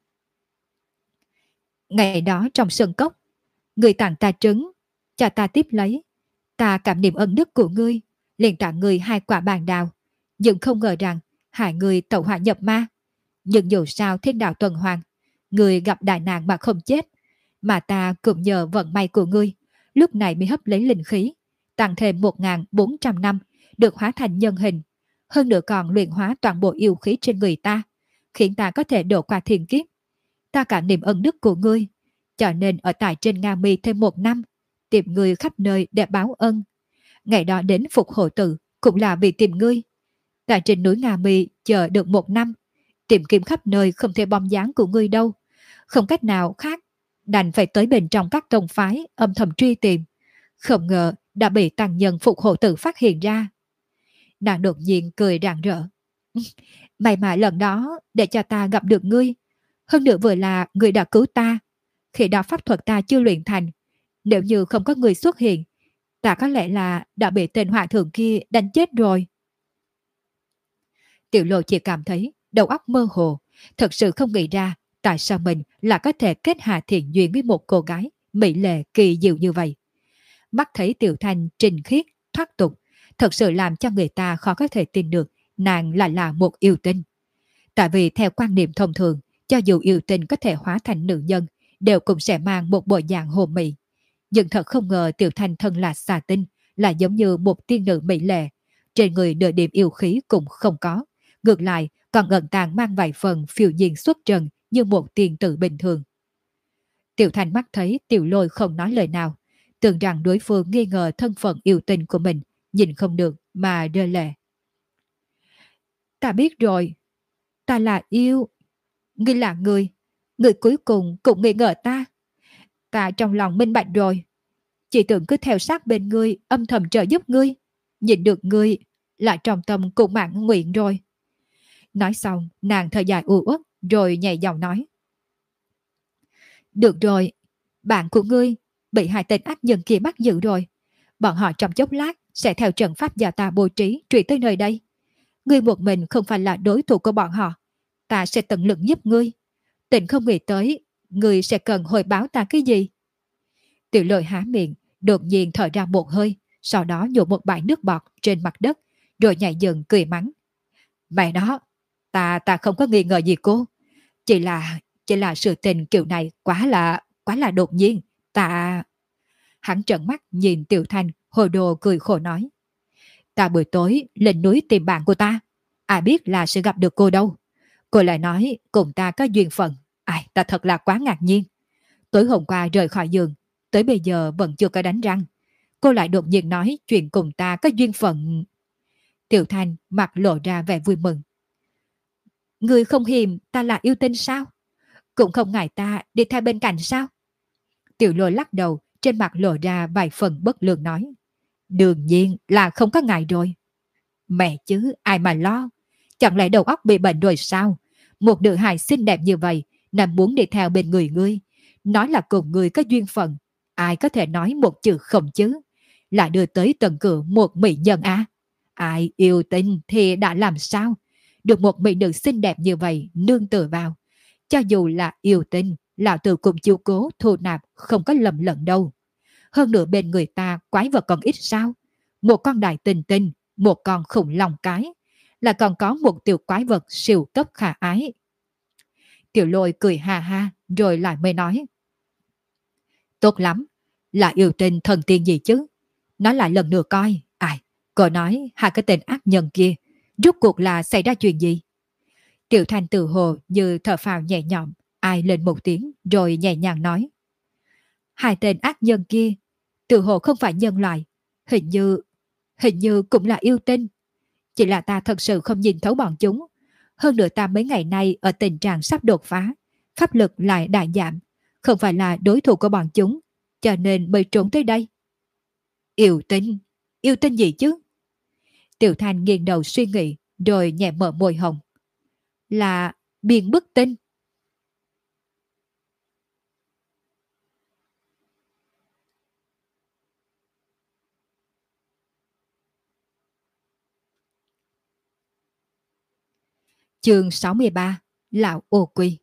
Ngày đó trong sơn cốc, người tặng ta trứng, cho ta tiếp lấy. Ta cảm niệm ân đức của ngươi, liền tặng ngươi 2 quả bàn đào, nhưng không ngờ rằng hại ngươi tẩu hỏa nhập ma. Nhưng dù sao thiên đạo tuần hoàn, ngươi gặp đại nạn mà không chết, mà ta cũng nhờ vận may của ngươi, lúc này mới hấp lấy linh khí, tăng thêm 1.400 năm, được hóa thành nhân hình, hơn nữa còn luyện hóa toàn bộ yêu khí trên người ta, khiến ta có thể độ qua thiên kiếp. Ta cảm niệm ân đức của ngươi, cho nên ở tại trên Nga Mi thêm 1 năm, tìm ngươi khắp nơi để báo ân. Ngày đó đến phục hộ tự cũng là vì tìm ngươi. Tại trên núi Nga Mi chờ được 1 năm, tìm kiếm khắp nơi không thể bom dáng của ngươi đâu, không cách nào khác, đành phải tới bên trong các tông phái âm thầm truy tìm. Không ngờ đã bị tăng nhân phục hộ tự phát hiện ra. Nàng đột nhiên cười rạng rỡ. May mà lần đó để cho ta gặp được ngươi, hơn nữa vừa là người đã cứu ta. Khi đó pháp thuật ta chưa luyện thành, nếu như không có người xuất hiện, ta có lẽ là đã bị tên hòa thượng kia đánh chết rồi. Tiểu Lôi chỉ cảm thấy đầu óc mơ hồ, thật sự không nghĩ ra tại sao mình là có thể kết hạ thiện duyên với một cô gái mỹ lệ kỳ diệu như vậy. Mắt thấy Tiểu Thanh trình khiết, thoát tục, thật sự làm cho người ta khó có thể tin được nàng lại là một yêu tinh. Tại vì theo quan niệm thông thường, cho dù yêu tinh có thể hóa thành nữ nhân, đều cũng sẽ mang một bộ dạng hồ mị. Nhưng thật không ngờ Tiểu Thanh thân là xà tinh, là giống như một tiên nữ mỹ lệ. Trên người nửa điểm yêu khí cũng không có. Ngược lại, còn ẩn tàng mang vài phần phiêu nhiên xuất trần như một tiên tử bình thường. Tiểu Thanh mắt thấy Tiểu Lôi không nói lời nào, tưởng rằng đối phương nghi ngờ thân phận yêu tinh của mình, nhìn không được mà rơi lệ. Ta biết rồi, ta là yêu, ngươi là người cuối cùng cũng nghi ngờ ta. Ta trong lòng minh bạch rồi, chỉ tưởng cứ theo sát bên ngươi âm thầm trợ giúp ngươi, nhìn được ngươi là trong tâm cũng mãn nguyện rồi. Nói xong, nàng thở dài u uất rồi nhẹ giọng nói. Được rồi, bạn của ngươi bị 2 tên ác nhân kia bắt giữ rồi. Bọn họ trong chốc lát sẽ theo trận pháp do ta bố trí truy tới nơi đây. Ngươi một mình không phải là đối thủ của bọn họ. Ta sẽ tận lực giúp ngươi. Tình không nghĩ tới, ngươi sẽ cần hồi báo ta cái gì? Tiểu Lôi há miệng, đột nhiên thở ra một hơi, sau đó nhổ một bãi nước bọt trên mặt đất, rồi nhảy dựng cười mắng. Mẹ đó, ta không có nghi ngờ gì cô. Chỉ là sự tình kiểu này quá là đột nhiên. Hắn trợn mắt nhìn Tiểu Thanh, hồ đồ cười khổ nói. Ta buổi tối lên núi tìm bạn của ta. Ai biết là sẽ gặp được cô đâu. Cô lại nói cùng ta có duyên phận. Ai, ta thật là quá ngạc nhiên. Tối hôm qua rời khỏi giường, tới bây giờ vẫn chưa có đánh răng. cô lại đột nhiên nói chuyện cùng ta có duyên phận. Tiểu Thanh mặt lộ ra vẻ vui mừng. Người không hiềm ta là yêu tinh sao? Cũng không ngại ta đi theo bên cạnh sao? Tiểu Lôi lắc đầu, trên mặt lộ ra vài phần bất lương nói. Đương nhiên là không có ngại rồi. Mẹ chứ, ai mà lo. Chẳng lẽ đầu óc bị bệnh rồi sao? Một nữ hài xinh đẹp như vậy, nằm muốn đi theo bên người ngươi. Nói là cùng người có duyên phận. Ai có thể nói một chữ không chứ? Lại đưa tới tận cửa một mỹ nhân à? Ai yêu tinh thì đã làm sao? Được một mỹ nữ xinh đẹp như vậy nương tựa vào. Cho dù là yêu tinh, lão tử cũng chiếu cố thu nạp không có lầm lẫn đâu. Hơn nữa bên người ta quái vật còn ít sao? Một con đại tinh tinh, một con khủng long cái, là còn có một tiểu quái vật siêu cấp khả ái. Tiểu Lôi cười ha ha, rồi lại mới nói. Tốt lắm, là yêu tinh thần tiên gì chứ? Nói lại lần nữa coi. Ai, cô nói hai cái tên ác nhân kia, rốt cuộc là xảy ra chuyện gì? Tiểu Thanh tự hồ như thở phào nhẹ nhõm, ai lên một tiếng rồi nhẹ nhàng nói. Hai tên ác nhân kia, tự hồ không phải nhân loại, hình như cũng là yêu tinh. Chỉ là ta thật sự không nhìn thấu bọn chúng. Hơn nữa ta mấy ngày nay ở tình trạng sắp đột phá, pháp lực lại đại giảm, không phải là đối thủ của bọn chúng, cho nên mới trốn tới đây. Yêu tinh gì chứ? Tiểu Thanh nghiêng đầu suy nghĩ, rồi nhẹ mở môi hồng. Là biên bức tinh. Chương 63. Lão ô quy.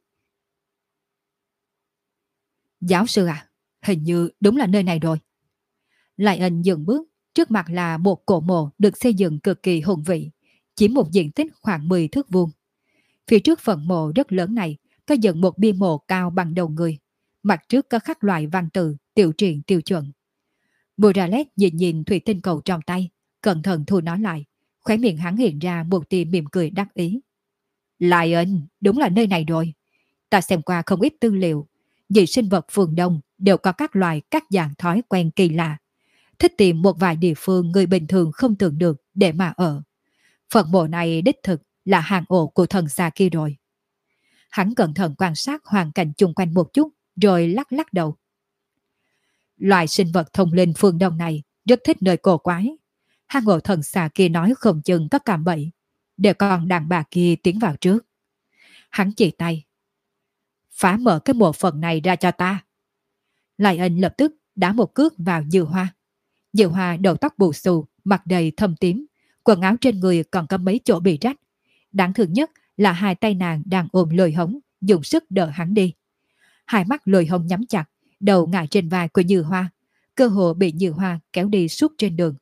Giáo sư à, hình như đúng là nơi này rồi. Lại Ân dừng bước, trước mặt là một cổ mộ được xây dựng cực kỳ hùng vĩ, chiếm một diện tích khoảng 10 thước vuông. Phía trước phần mộ rất lớn này có dựng một bia mộ cao bằng đầu người, mặt trước có khắc loại văn tự tiểu truyền tiêu chuẩn. Buralet nhìn nhìn thủy tinh cầu trong tay, cẩn thận thu nó lại, khóe miệng hắn hiện ra một tia mỉm cười đắc ý. Lại Ân, đúng là nơi này rồi. Ta xem qua không ít tư liệu, dị sinh vật phương Đông đều có các loài các dạng thói quen kỳ lạ, thích tìm một vài địa phương người bình thường không tưởng được để mà ở. Phần mộ này đích thực là hang ổ của thần xa kia rồi. Hắn cẩn thận quan sát hoàn cảnh chung quanh một chút, rồi lắc lắc đầu. Loài sinh vật thông linh phương Đông này rất thích nơi cổ quái. Hang ổ thần xa kia nói không chừng có cạm bẫy, để con đàn bà kia tiến vào trước. Hắn chỉ tay. Phá mở cái mộ phần này ra cho ta. Lại Ân lập tức đá một cước vào Dư Hoa. Dư Hoa đầu tóc bù xù, mặt đầy thâm tím, quần áo trên người còn có mấy chỗ bị rách. Đáng thương nhất là hai tay nàng đang ôm Lôi Hống, dùng sức đỡ hắn đi. Hai mắt Lôi Hống nhắm chặt, đầu ngã trên vai của Dư Hoa, cơ hồ bị Dư Hoa kéo đi suốt trên đường.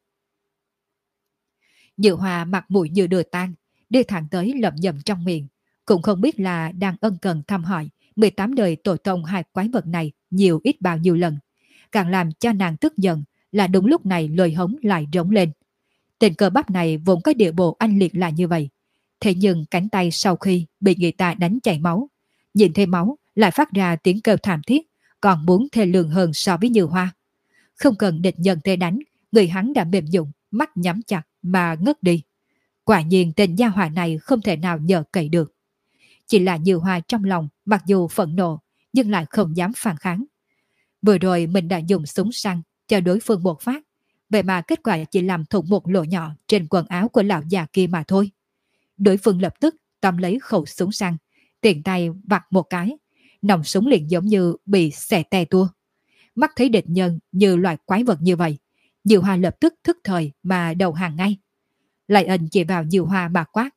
Dư Hoa mặt mũi như đừa tan, đi thẳng tới lẩm nhẩm trong miệng, cũng không biết là đang ân cần thăm hỏi 18 đời tổ tông hai quái vật này nhiều ít bao nhiêu lần. Càng làm cho nàng tức giận là đúng lúc này Lôi Hống lại rống lên. Tên cơ bắp này vốn có địa bộ anh liệt là như vậy. Thế nhưng cánh tay sau khi bị người ta đánh chảy máu, nhìn thấy máu lại phát ra tiếng kêu thảm thiết, còn muốn thê lương hơn so với Như Hoa. Không cần địch nhân tê đánh, người hắn đã mềm nhũn, mắt nhắm chặt mà ngất đi. Quả nhiên tên gia hỏa này không thể nào nhờ cậy được. Chỉ là Như Hoa trong lòng mặc dù phẫn nộ, nhưng lại không dám phản kháng. Vừa rồi mình đã dùng súng săn cho đối phương một phát, vậy mà kết quả chỉ làm thủng một lỗ nhỏ trên quần áo của lão già kia mà thôi. Đối phương lập tức tóm lấy khẩu súng săn, tiện tay vặt một cái, nòng súng liền giống như bị xẻ te tua. Mắt thấy địch nhân như loại quái vật như vậy, Diệu Hoa lập tức thức thời mà đầu hàng ngay. Lại Ân chỉ vào Diệu Hoa mà quát.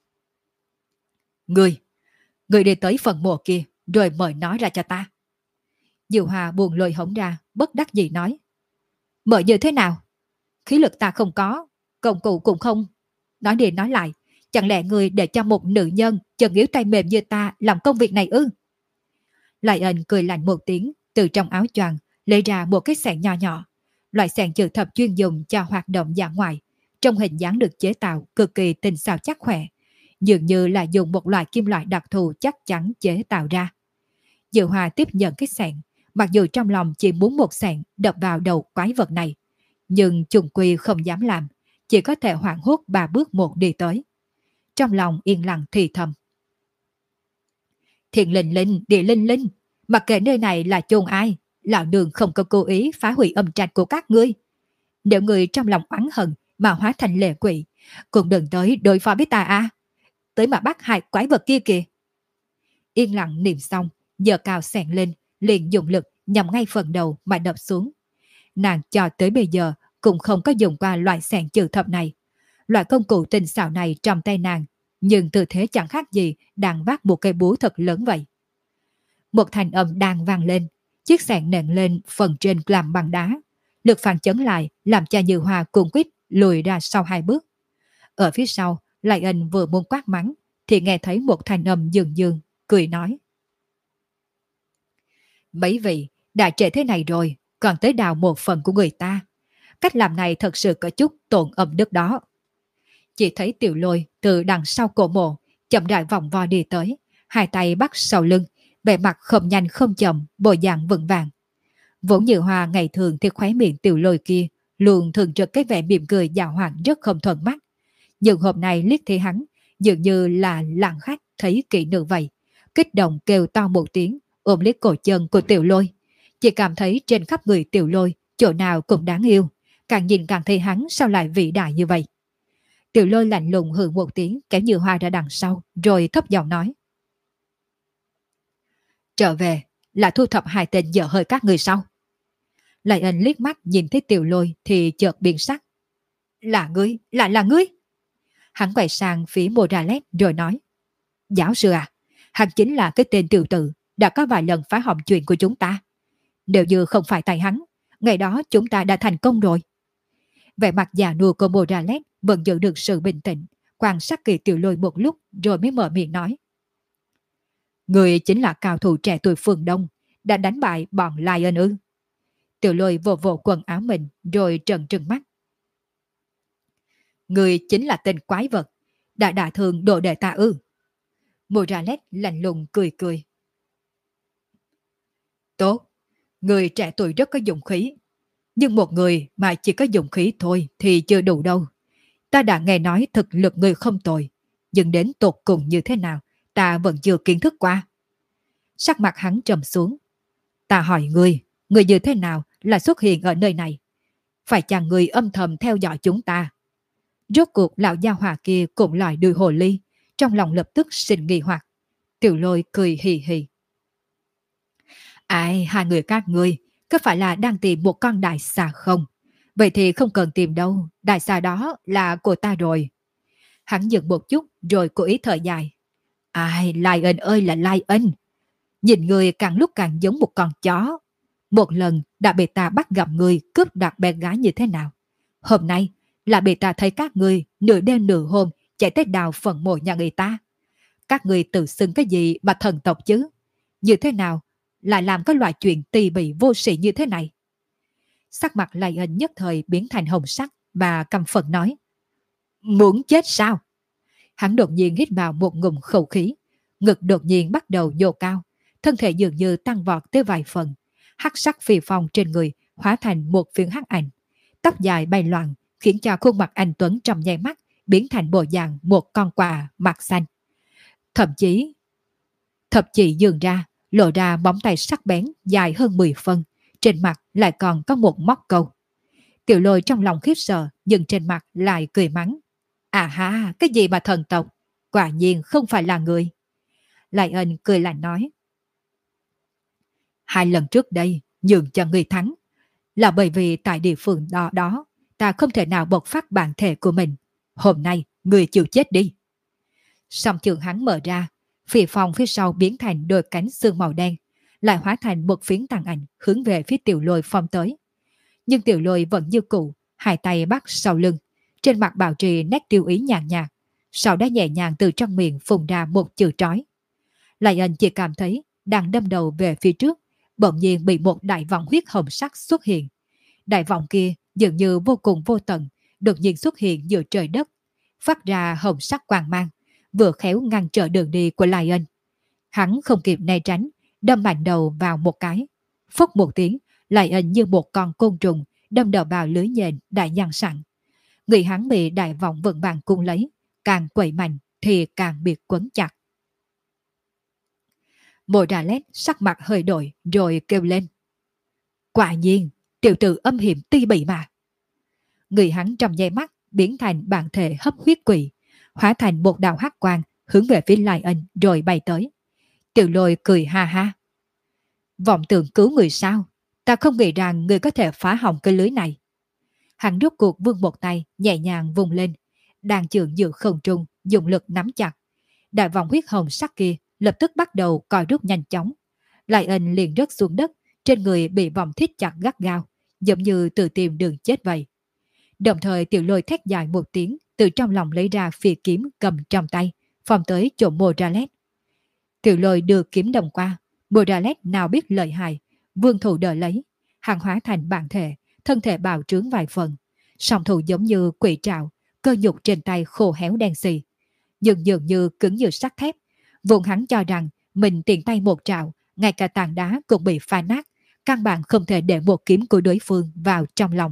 Người đi tới phần mộ kia, rồi mời nó ra cho ta. Diệu Hoa buông Lôi Hống ra, bất đắc dĩ nói. Mời như thế nào? Khí lực ta không có, công cụ cũng không. Nói đi nói lại, chẳng lẽ người để cho một nữ nhân chân yếu tay mềm như ta làm công việc này ư? Lại Ân cười lạnh một tiếng, từ trong áo choàng lấy ra một cái xẻng nhỏ nhỏ, loại xẻng trừ thập chuyên dùng cho hoạt động dã ngoại, trong hình dáng được chế tạo cực kỳ tinh xảo chắc khỏe, dường như là dùng một loại kim loại đặc thù chắc chắn chế tạo ra. Diệu Hoa tiếp nhận cái xẻng, mặc dù trong lòng chỉ muốn một xẻng đập vào đầu quái vật này, nhưng chung quy không dám làm, chỉ có thể hoảng hốt 3 bước một đi tới. Trong lòng yên lặng thì thầm. Thiện linh linh, địa linh linh, mặc kệ nơi này là chôn ai, lão nương không có cố ý phá hủy âm trạch của các ngươi. Nếu người trong lòng oán hận mà hóa thành lệ quỷ, cũng đừng tới đối phó với ta a, tới mà bắt hai quái vật kia kìa. Yên lặng niệm xong, giờ cao xẹn lên, liền dùng lực nhằm ngay phần đầu mà đập xuống. Nàng cho tới bây giờ cũng không có dùng qua loại xẹn trừ thập này. Loại công cụ tinh xảo này trong tay nàng, nhưng tư thế chẳng khác gì đang vác một cây búa thật lớn vậy. Một thanh âm đang vang lên, chiếc xẹn nện lên phần trên làm bằng đá. Lực phản chấn lại làm cho Như Hoa cuồng quýt lùi ra sau 2 bước. Ở phía sau, Lai Ân vừa muốn quát mắng, thì nghe thấy một thanh âm dường dường, cười nói. Mấy vị, đã trễ thế này rồi, còn tới đào một phần của người ta. Cách làm này thật sự có chút tổn âm đức đó. Chỉ thấy Tiểu Lôi từ đằng sau cổ mộ, chậm rãi vòng vo đi tới, hai tay bắt sau lưng, vẻ mặt không nhanh không chậm, bộ dạng vững vàng. Vốn Như Hoa ngày thường thì khóe miệng Tiểu Lôi kia luôn thường trực cái vẻ mỉm cười giảo hoạt rất không thuận mắt. Nhưng hôm nay liếc thấy hắn, dường như là lặng khách thấy kỹ nữ vậy, kích động kêu to một tiếng, ôm lấy cổ chân của Tiểu Lôi. Chỉ cảm thấy trên khắp người Tiểu Lôi chỗ nào cũng đáng yêu, càng nhìn càng thấy hắn sao lại vĩ đại như vậy. Tiểu Lôi lạnh lùng hừ một tiếng, kéo Như Hoa ra đằng sau, rồi thấp giọng nói. Trở về, là thu thập hai tên dở hơi các người sau. Lại Ân liếc mắt nhìn thấy Tiểu Lôi thì chợt biến sắc. Là ngươi, là ngươi. Hắn quay sang phía Moralet rồi nói. Giáo sư à, hắn chính là cái tên tiểu tử đã có vài lần phá hỏng chuyện của chúng ta. Nếu như không phải tại hắn, ngày đó chúng ta đã thành công rồi. Vẻ mặt già nua của Moralet vẫn giữ được sự bình tĩnh, quan sát kỹ Tiểu Lôi một lúc rồi mới mở miệng nói. Người chính là cao thủ trẻ tuổi phương Đông, đã đánh bại bọn Lion ư? Tiểu Lôi vồ vồ quần áo mình rồi trợn trừng mắt. Người chính là tên quái vật, đã đả thương đồ đệ ta ư? Moralet lạnh lùng cười cười. Tốt, người trẻ tuổi rất có dụng khí. Nhưng một người mà chỉ có dụng khí thôi thì chưa đủ đâu. Ta đã nghe nói thực lực người không tồi, nhưng đến tột cùng như thế nào ta vẫn chưa kiến thức qua. Sắc mặt hắn trầm xuống. Ta hỏi người như thế nào là xuất hiện ở nơi này? Phải chăng người âm thầm theo dõi chúng ta? Rốt cuộc lão gia hòa kia cũng lòi đuôi hồ ly, trong lòng lập tức sinh nghi hoặc. Tiểu Lôi cười hì hì. Ai, hai người các ngươi có phải là đang tìm một con đại xà không? Vậy thì không cần tìm đâu, đại xà đó là của ta rồi. Hắn dừng một chút rồi cố ý thở dài. Ai, Lion ơi là Lion. Nhìn người càng lúc càng giống một con chó. Một lần đã bị ta bắt gặp người cướp đoạt bé gái như thế nào. Hôm nay là bị ta thấy các người nửa đêm nửa hôm chạy tới đào phần mộ nhà người ta. Các người tự xưng cái gì mà thần tộc chứ? Như thế nào lại làm cái loại chuyện tì bỉ vô sĩ như thế này? Sắc mặt Lion nhất thời biến thành hồng sắc và căm phẫn nói. Muốn chết sao? Hắn đột nhiên hít vào một ngụm khẩu khí, ngực đột nhiên bắt đầu nhô cao, thân thể dường như tăng vọt tới vài phần, hắc sắc phì phong trên người hóa thành một phiến hắc ảnh, tóc dài bay loạn khiến cho khuôn mặt anh tuấn trong nháy mắt biến thành bộ dạng một con quà mặt xanh. Thậm chí dường ra lộ ra móng tay sắc bén dài hơn 10 phân, trên mặt lại còn có một móc câu. Tiểu Lôi trong lòng khiếp sợ nhưng trên mặt lại cười mắng. À ha, cái gì mà thần tộc, quả nhiên không phải là người. Lại Ân cười lạnh nói. 2 lần trước đây nhường cho người thắng là bởi vì tại địa phương đó ta không thể nào bộc phát bản thể của mình. Hôm nay người chịu chết đi. Song trường hắn mở ra, phì phong phía sau biến thành đôi cánh xương màu đen, lại hóa thành một phiến tàn ảnh hướng về phía Tiểu Lôi phong tới. Nhưng Tiểu Lôi vẫn như cũ, hai tay bắt sau lưng, trên mặt bảo trì nét tiêu ý nhàn nhạt, sau đó nhẹ nhàng từ trong miệng phun ra một chữ trói. Lại Ân chỉ cảm thấy đang đâm đầu về phía trước, bỗng nhiên bị một đại vọng huyết hồng sắc xuất hiện. Đại vọng kia dường như vô cùng vô tận, đột nhiên xuất hiện giữa trời đất, phát ra hồng sắc quang mang, vừa khéo ngăn trở đường đi của Lion. Hắn không kịp né tránh, đâm mạnh đầu vào một cái. Phốc một tiếng, Lion như một con côn trùng đâm đầu vào lưới nhện đã dang sẵn. Người hắn bị đại vọng vững vàng cung lấy, càng quậy mạnh thì càng bị quấn chặt. Mộ Đà Lét sắc mặt hơi đổi rồi kêu lên. Quả nhiên, tiểu tử âm hiểm ti bỉ mà. Người hắn trong nháy mắt biến thành bản thể hấp huyết quỷ, hóa thành một đạo hắc quang hướng về phía Lai Ân rồi bay tới. Tiểu Lôi cười ha ha. Vọng tưởng cứu người sao? Ta không nghĩ rằng người có thể phá hỏng cái lưới này. Hắn rút cuộc vươn một tay nhẹ nhàng vùng lên, đàn trường giữa không trung dùng lực nắm chặt. Đại vòng huyết hồng sắc kia lập tức bắt đầu còi rút nhanh chóng. Lai Ân liền rớt xuống đất, trên người bị vòng thít chặt gắt gao, giống như tự tìm đường chết vậy. Đồng thời Tiểu Lôi thét dài một tiếng, từ trong lòng lấy ra phi kiếm cầm trong tay, phòng tới chỗ Mộ Đà Lét. Tiểu Lôi đưa kiếm đồng qua, Mộ Đà Lét nào biết lợi hại, vương thủ đợi lấy, hàng hóa thành bản thể, thân thể bào trướng vài phần, song thủ giống như quỷ trảo, cơ nhục trên tay khô héo đen xì, nhưng dường như cứng như sắt thép. Vốn hắn cho rằng mình tiện tay một trảo, ngay cả tảng đá cũng bị phá nát, căn bản không thể để một kiếm của đối phương vào trong lòng.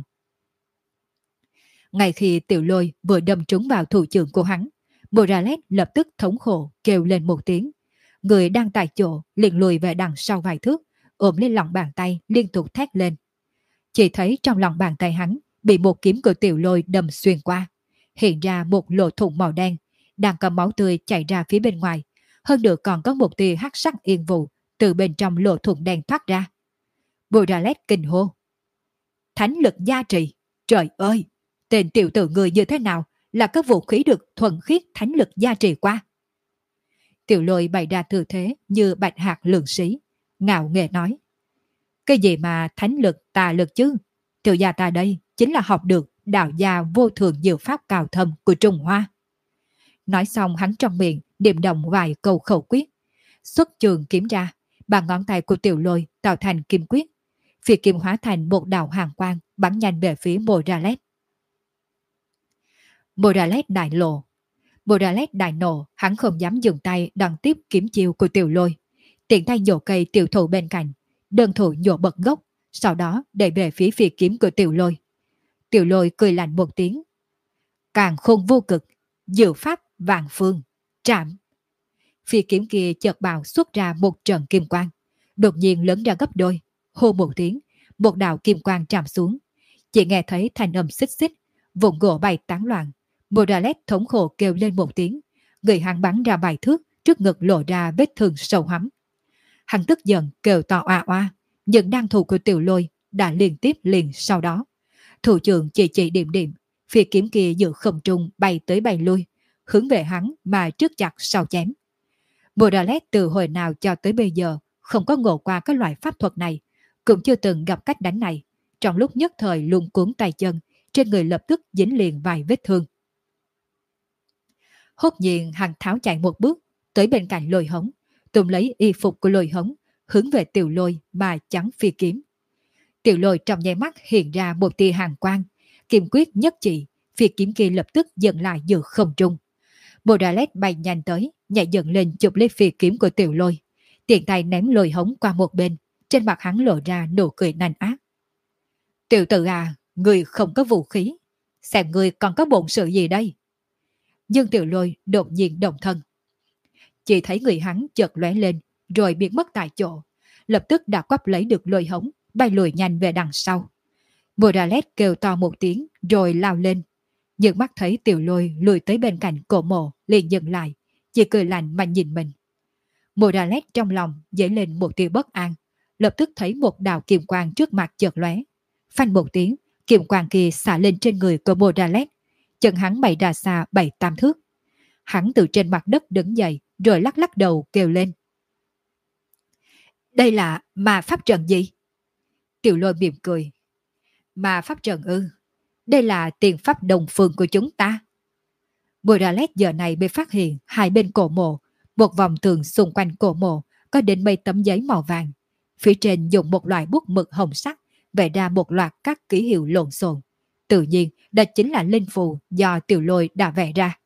Ngay khi Tiểu Lôi vừa đâm trúng vào thủ trưởng của hắn, Mộ Đà Lét lập tức thống khổ kêu lên một tiếng. Người đang tại chỗ liền lùi về đằng sau vài thước, ôm lên lòng bàn tay liên tục thét lên. Chỉ thấy trong lòng bàn tay hắn bị một kiếm của Tiểu Lôi đâm xuyên qua, hiện ra một lỗ thủng màu đen, đang có máu tươi chảy ra phía bên ngoài, hơn nữa còn có một tia hắc sắc yên vụ từ bên trong lỗ thủng đen thoát ra. Mộ Đà Lét kinh hô. Thánh lực gia trì, trời ơi! Tên tiểu tử người như thế nào là có vũ khí được thuần khiết thánh lực gia trì qua? Tiểu Lôi bày ra tư thế như bạch hạt lượng sĩ, ngạo nghễ nói. Cái gì mà thánh lực tà lực chứ? Tiểu gia ta đây chính là học được đạo gia vô thường diệu pháp cao thâm của Trung Hoa. Nói xong hắn trong miệng niệm động vài câu khẩu quyết, xuất trường kiếm ra, bàn ngón tay của Tiểu Lôi tạo thành kim quyết, phi kim hóa thành một đạo hàng quang bắn nhanh về phía Mộ Đà Lét. Mộ Đà Lét đại lộ. Mộ Đà Lét đại nộ, hắn không dám dừng tay đón tiếp kiếm chiêu của Tiểu Lôi, tiện tay nhổ cây tiểu thụ bên cạnh, đơn thủ nhổ bật gốc, sau đó đẩy về phía phi kiếm của Tiểu Lôi. Tiểu Lôi cười lạnh một tiếng. Càng khôn vô cực, diệu pháp vạn phương, trảm. Phi kiếm kia chợt bào xuất ra một trận kim quang, đột nhiên lớn ra gấp đôi, hô một tiếng, một đạo kim quang chạm xuống. Chỉ nghe thấy thanh âm xích xích, vụn gỗ bay tán loạn. Mộ Đà Lét thống khổ kêu lên một tiếng, người hắn bắn ra vài thước, trước ngực lộ ra vết thương sâu hắm. Hắn tức giận kêu to oa oa, nhưng đan thủ của Tiểu Lôi đã liên tiếp liền sau đó. Thủ trưởng chỉ điểm điểm, phi kiếm kia giữa không trung bay tới bay lui, hướng về hắn mà trước chặt sau chém. Mộ Đà Lét từ hồi nào cho tới bây giờ không có ngộ qua các loại pháp thuật này, cũng chưa từng gặp cách đánh này. Trong lúc nhất thời luống cuống tay chân, trên người lập tức dính liền vài vết thương. Hốt nhiên hắn tháo chạy một bước tới bên cạnh Lôi Hống, tùm lấy y phục của Lôi Hống, hướng về Tiểu Lôi mà chắn phi kiếm. Tiểu Lôi trong nháy mắt hiện ra một tia hàn quang, kim quyết nhất chỉ, phi kiếm kia lập tức dừng lại giữa không trung. Mộ Đà Lét bay nhanh tới, nhảy dựng lên chụp lấy phi kiếm của Tiểu Lôi, tiện tay ném Lôi Hống qua một bên, trên mặt hắn lộ ra nụ cười nanh ác. Tiểu tử à, người không có vũ khí, xem người còn có bổn sự gì đây? Nhưng Tiểu Lôi đột nhiên động thân. Chỉ thấy người hắn chợt lóe lên, rồi biến mất tại chỗ, lập tức đã quắp lấy được Lôi Hống, bay lùi nhanh về đằng sau. Mộ Đà Lét kêu to một tiếng rồi lao lên, nhưng mắt thấy Tiểu Lôi lùi tới bên cạnh cổ mộ liền dừng lại, chỉ cười lạnh mà nhìn mình. Mộ Đà Lét trong lòng dấy lên một tia bất an, lập tức thấy một đạo kiềm quang trước mặt chợt lóe. Phanh một tiếng, kiềm quang kia xả lên trên người của Mộ Đà Lét, chân hắn bay ra xa 7-8 thước. Hắn từ trên mặt đất đứng dậy rồi lắc lắc đầu kêu lên. Đây là ma pháp trận gì? Tiểu Lôi mỉm cười. Ma pháp trận ư? Đây là tiền pháp đồng phương của chúng ta. Mộ Đà Lét giờ này bị phát hiện hai bên cổ mộ, một vòng tường xung quanh cổ mộ có đến mấy tấm giấy màu vàng. Phía trên dùng một loại bút mực hồng sắc vẽ ra một loạt các ký hiệu lộn xộn. Tự nhiên đó chính là linh phù do Tiểu Lôi đã vẽ ra.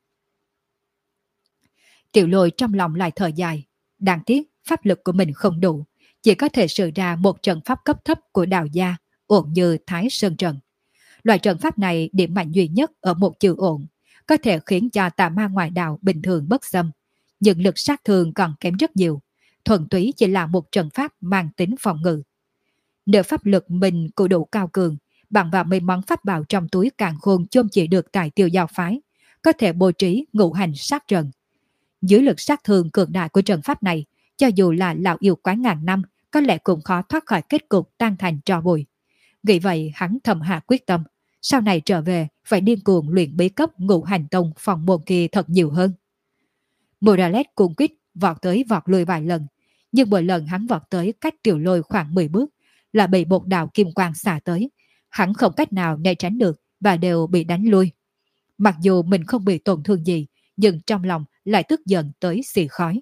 Tiểu Lôi trong lòng lại thở dài. Đáng tiếc pháp lực của mình không đủ, chỉ có thể sử ra một trận pháp cấp thấp của đạo gia ổn như Thái Sơn Trận. Loại trận pháp này điểm mạnh duy nhất ở một chữ ổn, có thể khiến cho tà ma ngoại đạo bình thường bất xâm, nhưng lực sát thương còn kém rất nhiều, thuần túy chỉ là một trận pháp mang tính phòng ngự. Nếu pháp lực mình cũng đủ cao cường, bằng vào mấy món pháp bảo trong túi càn khôn chôn chỉ được tại Tiêu Giao phái, có thể bố trí ngũ hành sát trận. Dưới lực sát thương cường đại của trận pháp này, cho dù là lão yêu quái ngàn năm, có lẽ cũng khó thoát khỏi kết cục tan thành tro bụi. Vì vậy hắn thầm hạ quyết tâm, sau này trở về phải điên cuồng luyện bí cấp ngũ hành tông phòng môn kia thật nhiều hơn. Morales cuồng quýt vọt tới vọt lui vài lần, nhưng mỗi lần hắn vọt tới cách Tiểu Lôi khoảng 10 bước là bị một đạo kim quang xả tới, hắn không cách nào né tránh được và đều bị đánh lui. Mặc dù mình không bị tổn thương gì, nhưng trong lòng lại tức giận tới xì khói.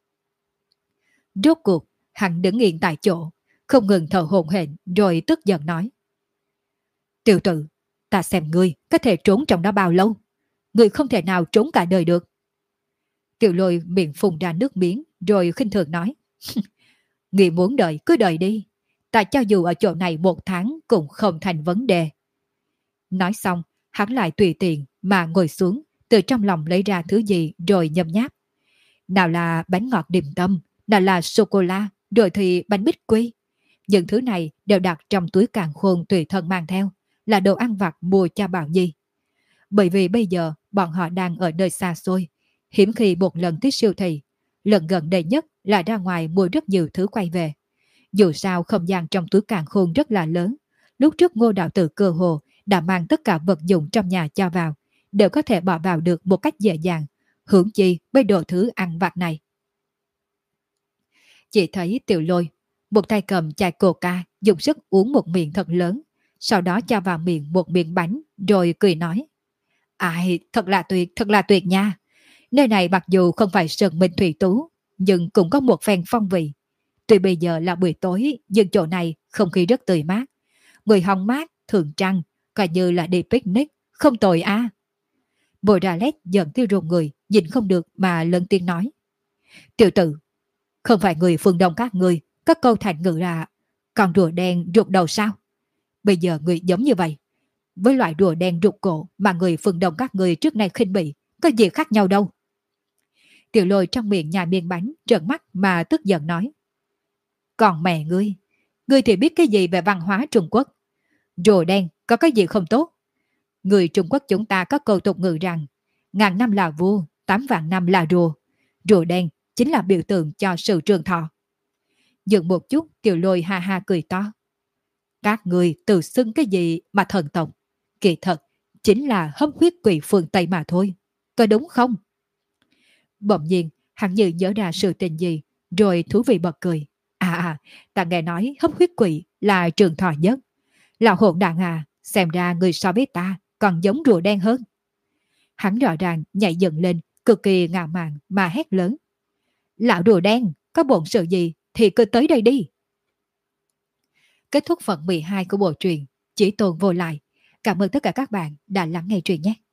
Rốt cuộc, hắn đứng yên tại chỗ, không ngừng thở hổn hển rồi tức giận nói: Tiểu tử, ta xem ngươi có thể trốn trong đó bao lâu? Ngươi không thể nào trốn cả đời được. Tiểu Lôi miệng phun ra nước miếng rồi khinh thường nói: Ngươi muốn đợi cứ đợi đi, ta cho dù ở chỗ này 1 tháng cũng không thành vấn đề. Nói xong, hắn lại tùy tiện mà ngồi xuống, từ trong lòng lấy ra thứ gì rồi nhấm nháp. Nào là bánh ngọt điểm tâm, nào là sô-cô-la, rồi thì bánh bích quy. Những thứ này đều đặt trong túi càn khôn tùy thân mang theo, là đồ ăn vặt mua cho Bảo Nhi. Bởi vì bây giờ bọn họ đang ở nơi xa xôi, hiếm khi một lần tới siêu thị, lần gần đây nhất là ra ngoài mua rất nhiều thứ quay về. Dù sao không gian trong túi càn khôn rất là lớn, lúc trước Ngô đạo tử cơ hồ đã mang tất cả vật dụng trong nhà cho vào, đều có thể bỏ vào được một cách dễ dàng, huống chi mấy đồ thứ ăn vặt này. Chỉ thấy Tiểu Lôi, một tay cầm chai coca, dùng sức uống một miệng thật lớn, sau đó cho vào miệng một miếng bánh, rồi cười nói: Ai, thật là tuyệt nha. Nơi này mặc dù không phải Sơn Minh Thủy Tú, nhưng cũng có một phen phong vị. Tuy bây giờ là buổi tối, nhưng chỗ này không khí rất tươi mát. Người hóng mát, thường trăng, coi như là đi picnic, không tồi à. Morales giận tiêu rùng người, nhìn không được mà lớn tiếng nói: Tiểu tử, không phải người phương Đông các người có câu thành ngữ là con rùa đen rụt đầu sao? Bây giờ người giống như vậy, với loại rùa đen rụt cổ mà người phương Đông các người trước nay khinh bỉ, có gì khác nhau đâu. Tiểu Lôi trong miệng nhai miếng bánh, trợn mắt mà tức giận nói: Còn mẹ ngươi thì biết cái gì về văn hóa Trung Quốc? Rùa đen có cái gì không tốt? Người Trung Quốc chúng ta có câu tục ngữ rằng 1000 năm là vua, 8 vạn năm là rùa. Rùa đen chính là biểu tượng cho sự trường thọ. Dừng một chút, Tiểu Lôi ha ha cười to: Các người tự xưng cái gì mà thần tộc, kỳ thật chính là hấp huyết quỷ phương Tây mà thôi, có đúng không? Bỗng nhiên hắn như nhớ ra sự tình gì, rồi thú vị bật cười: ta nghe nói hấp huyết quỷ là trường thọ nhất. Lão hỗn đàn à, xem ra người so với ta còn giống rùa đen hơn. Hắn rõ ràng nhảy dựng lên, cực kỳ ngạo mạn mà hét lớn: Lão rùa đen, có bổn sự gì thì cứ tới đây đi. Kết thúc phần 12 của bộ truyện Chỉ Tồn Vô Lại. Cảm ơn tất cả các bạn đã lắng nghe truyện nhé.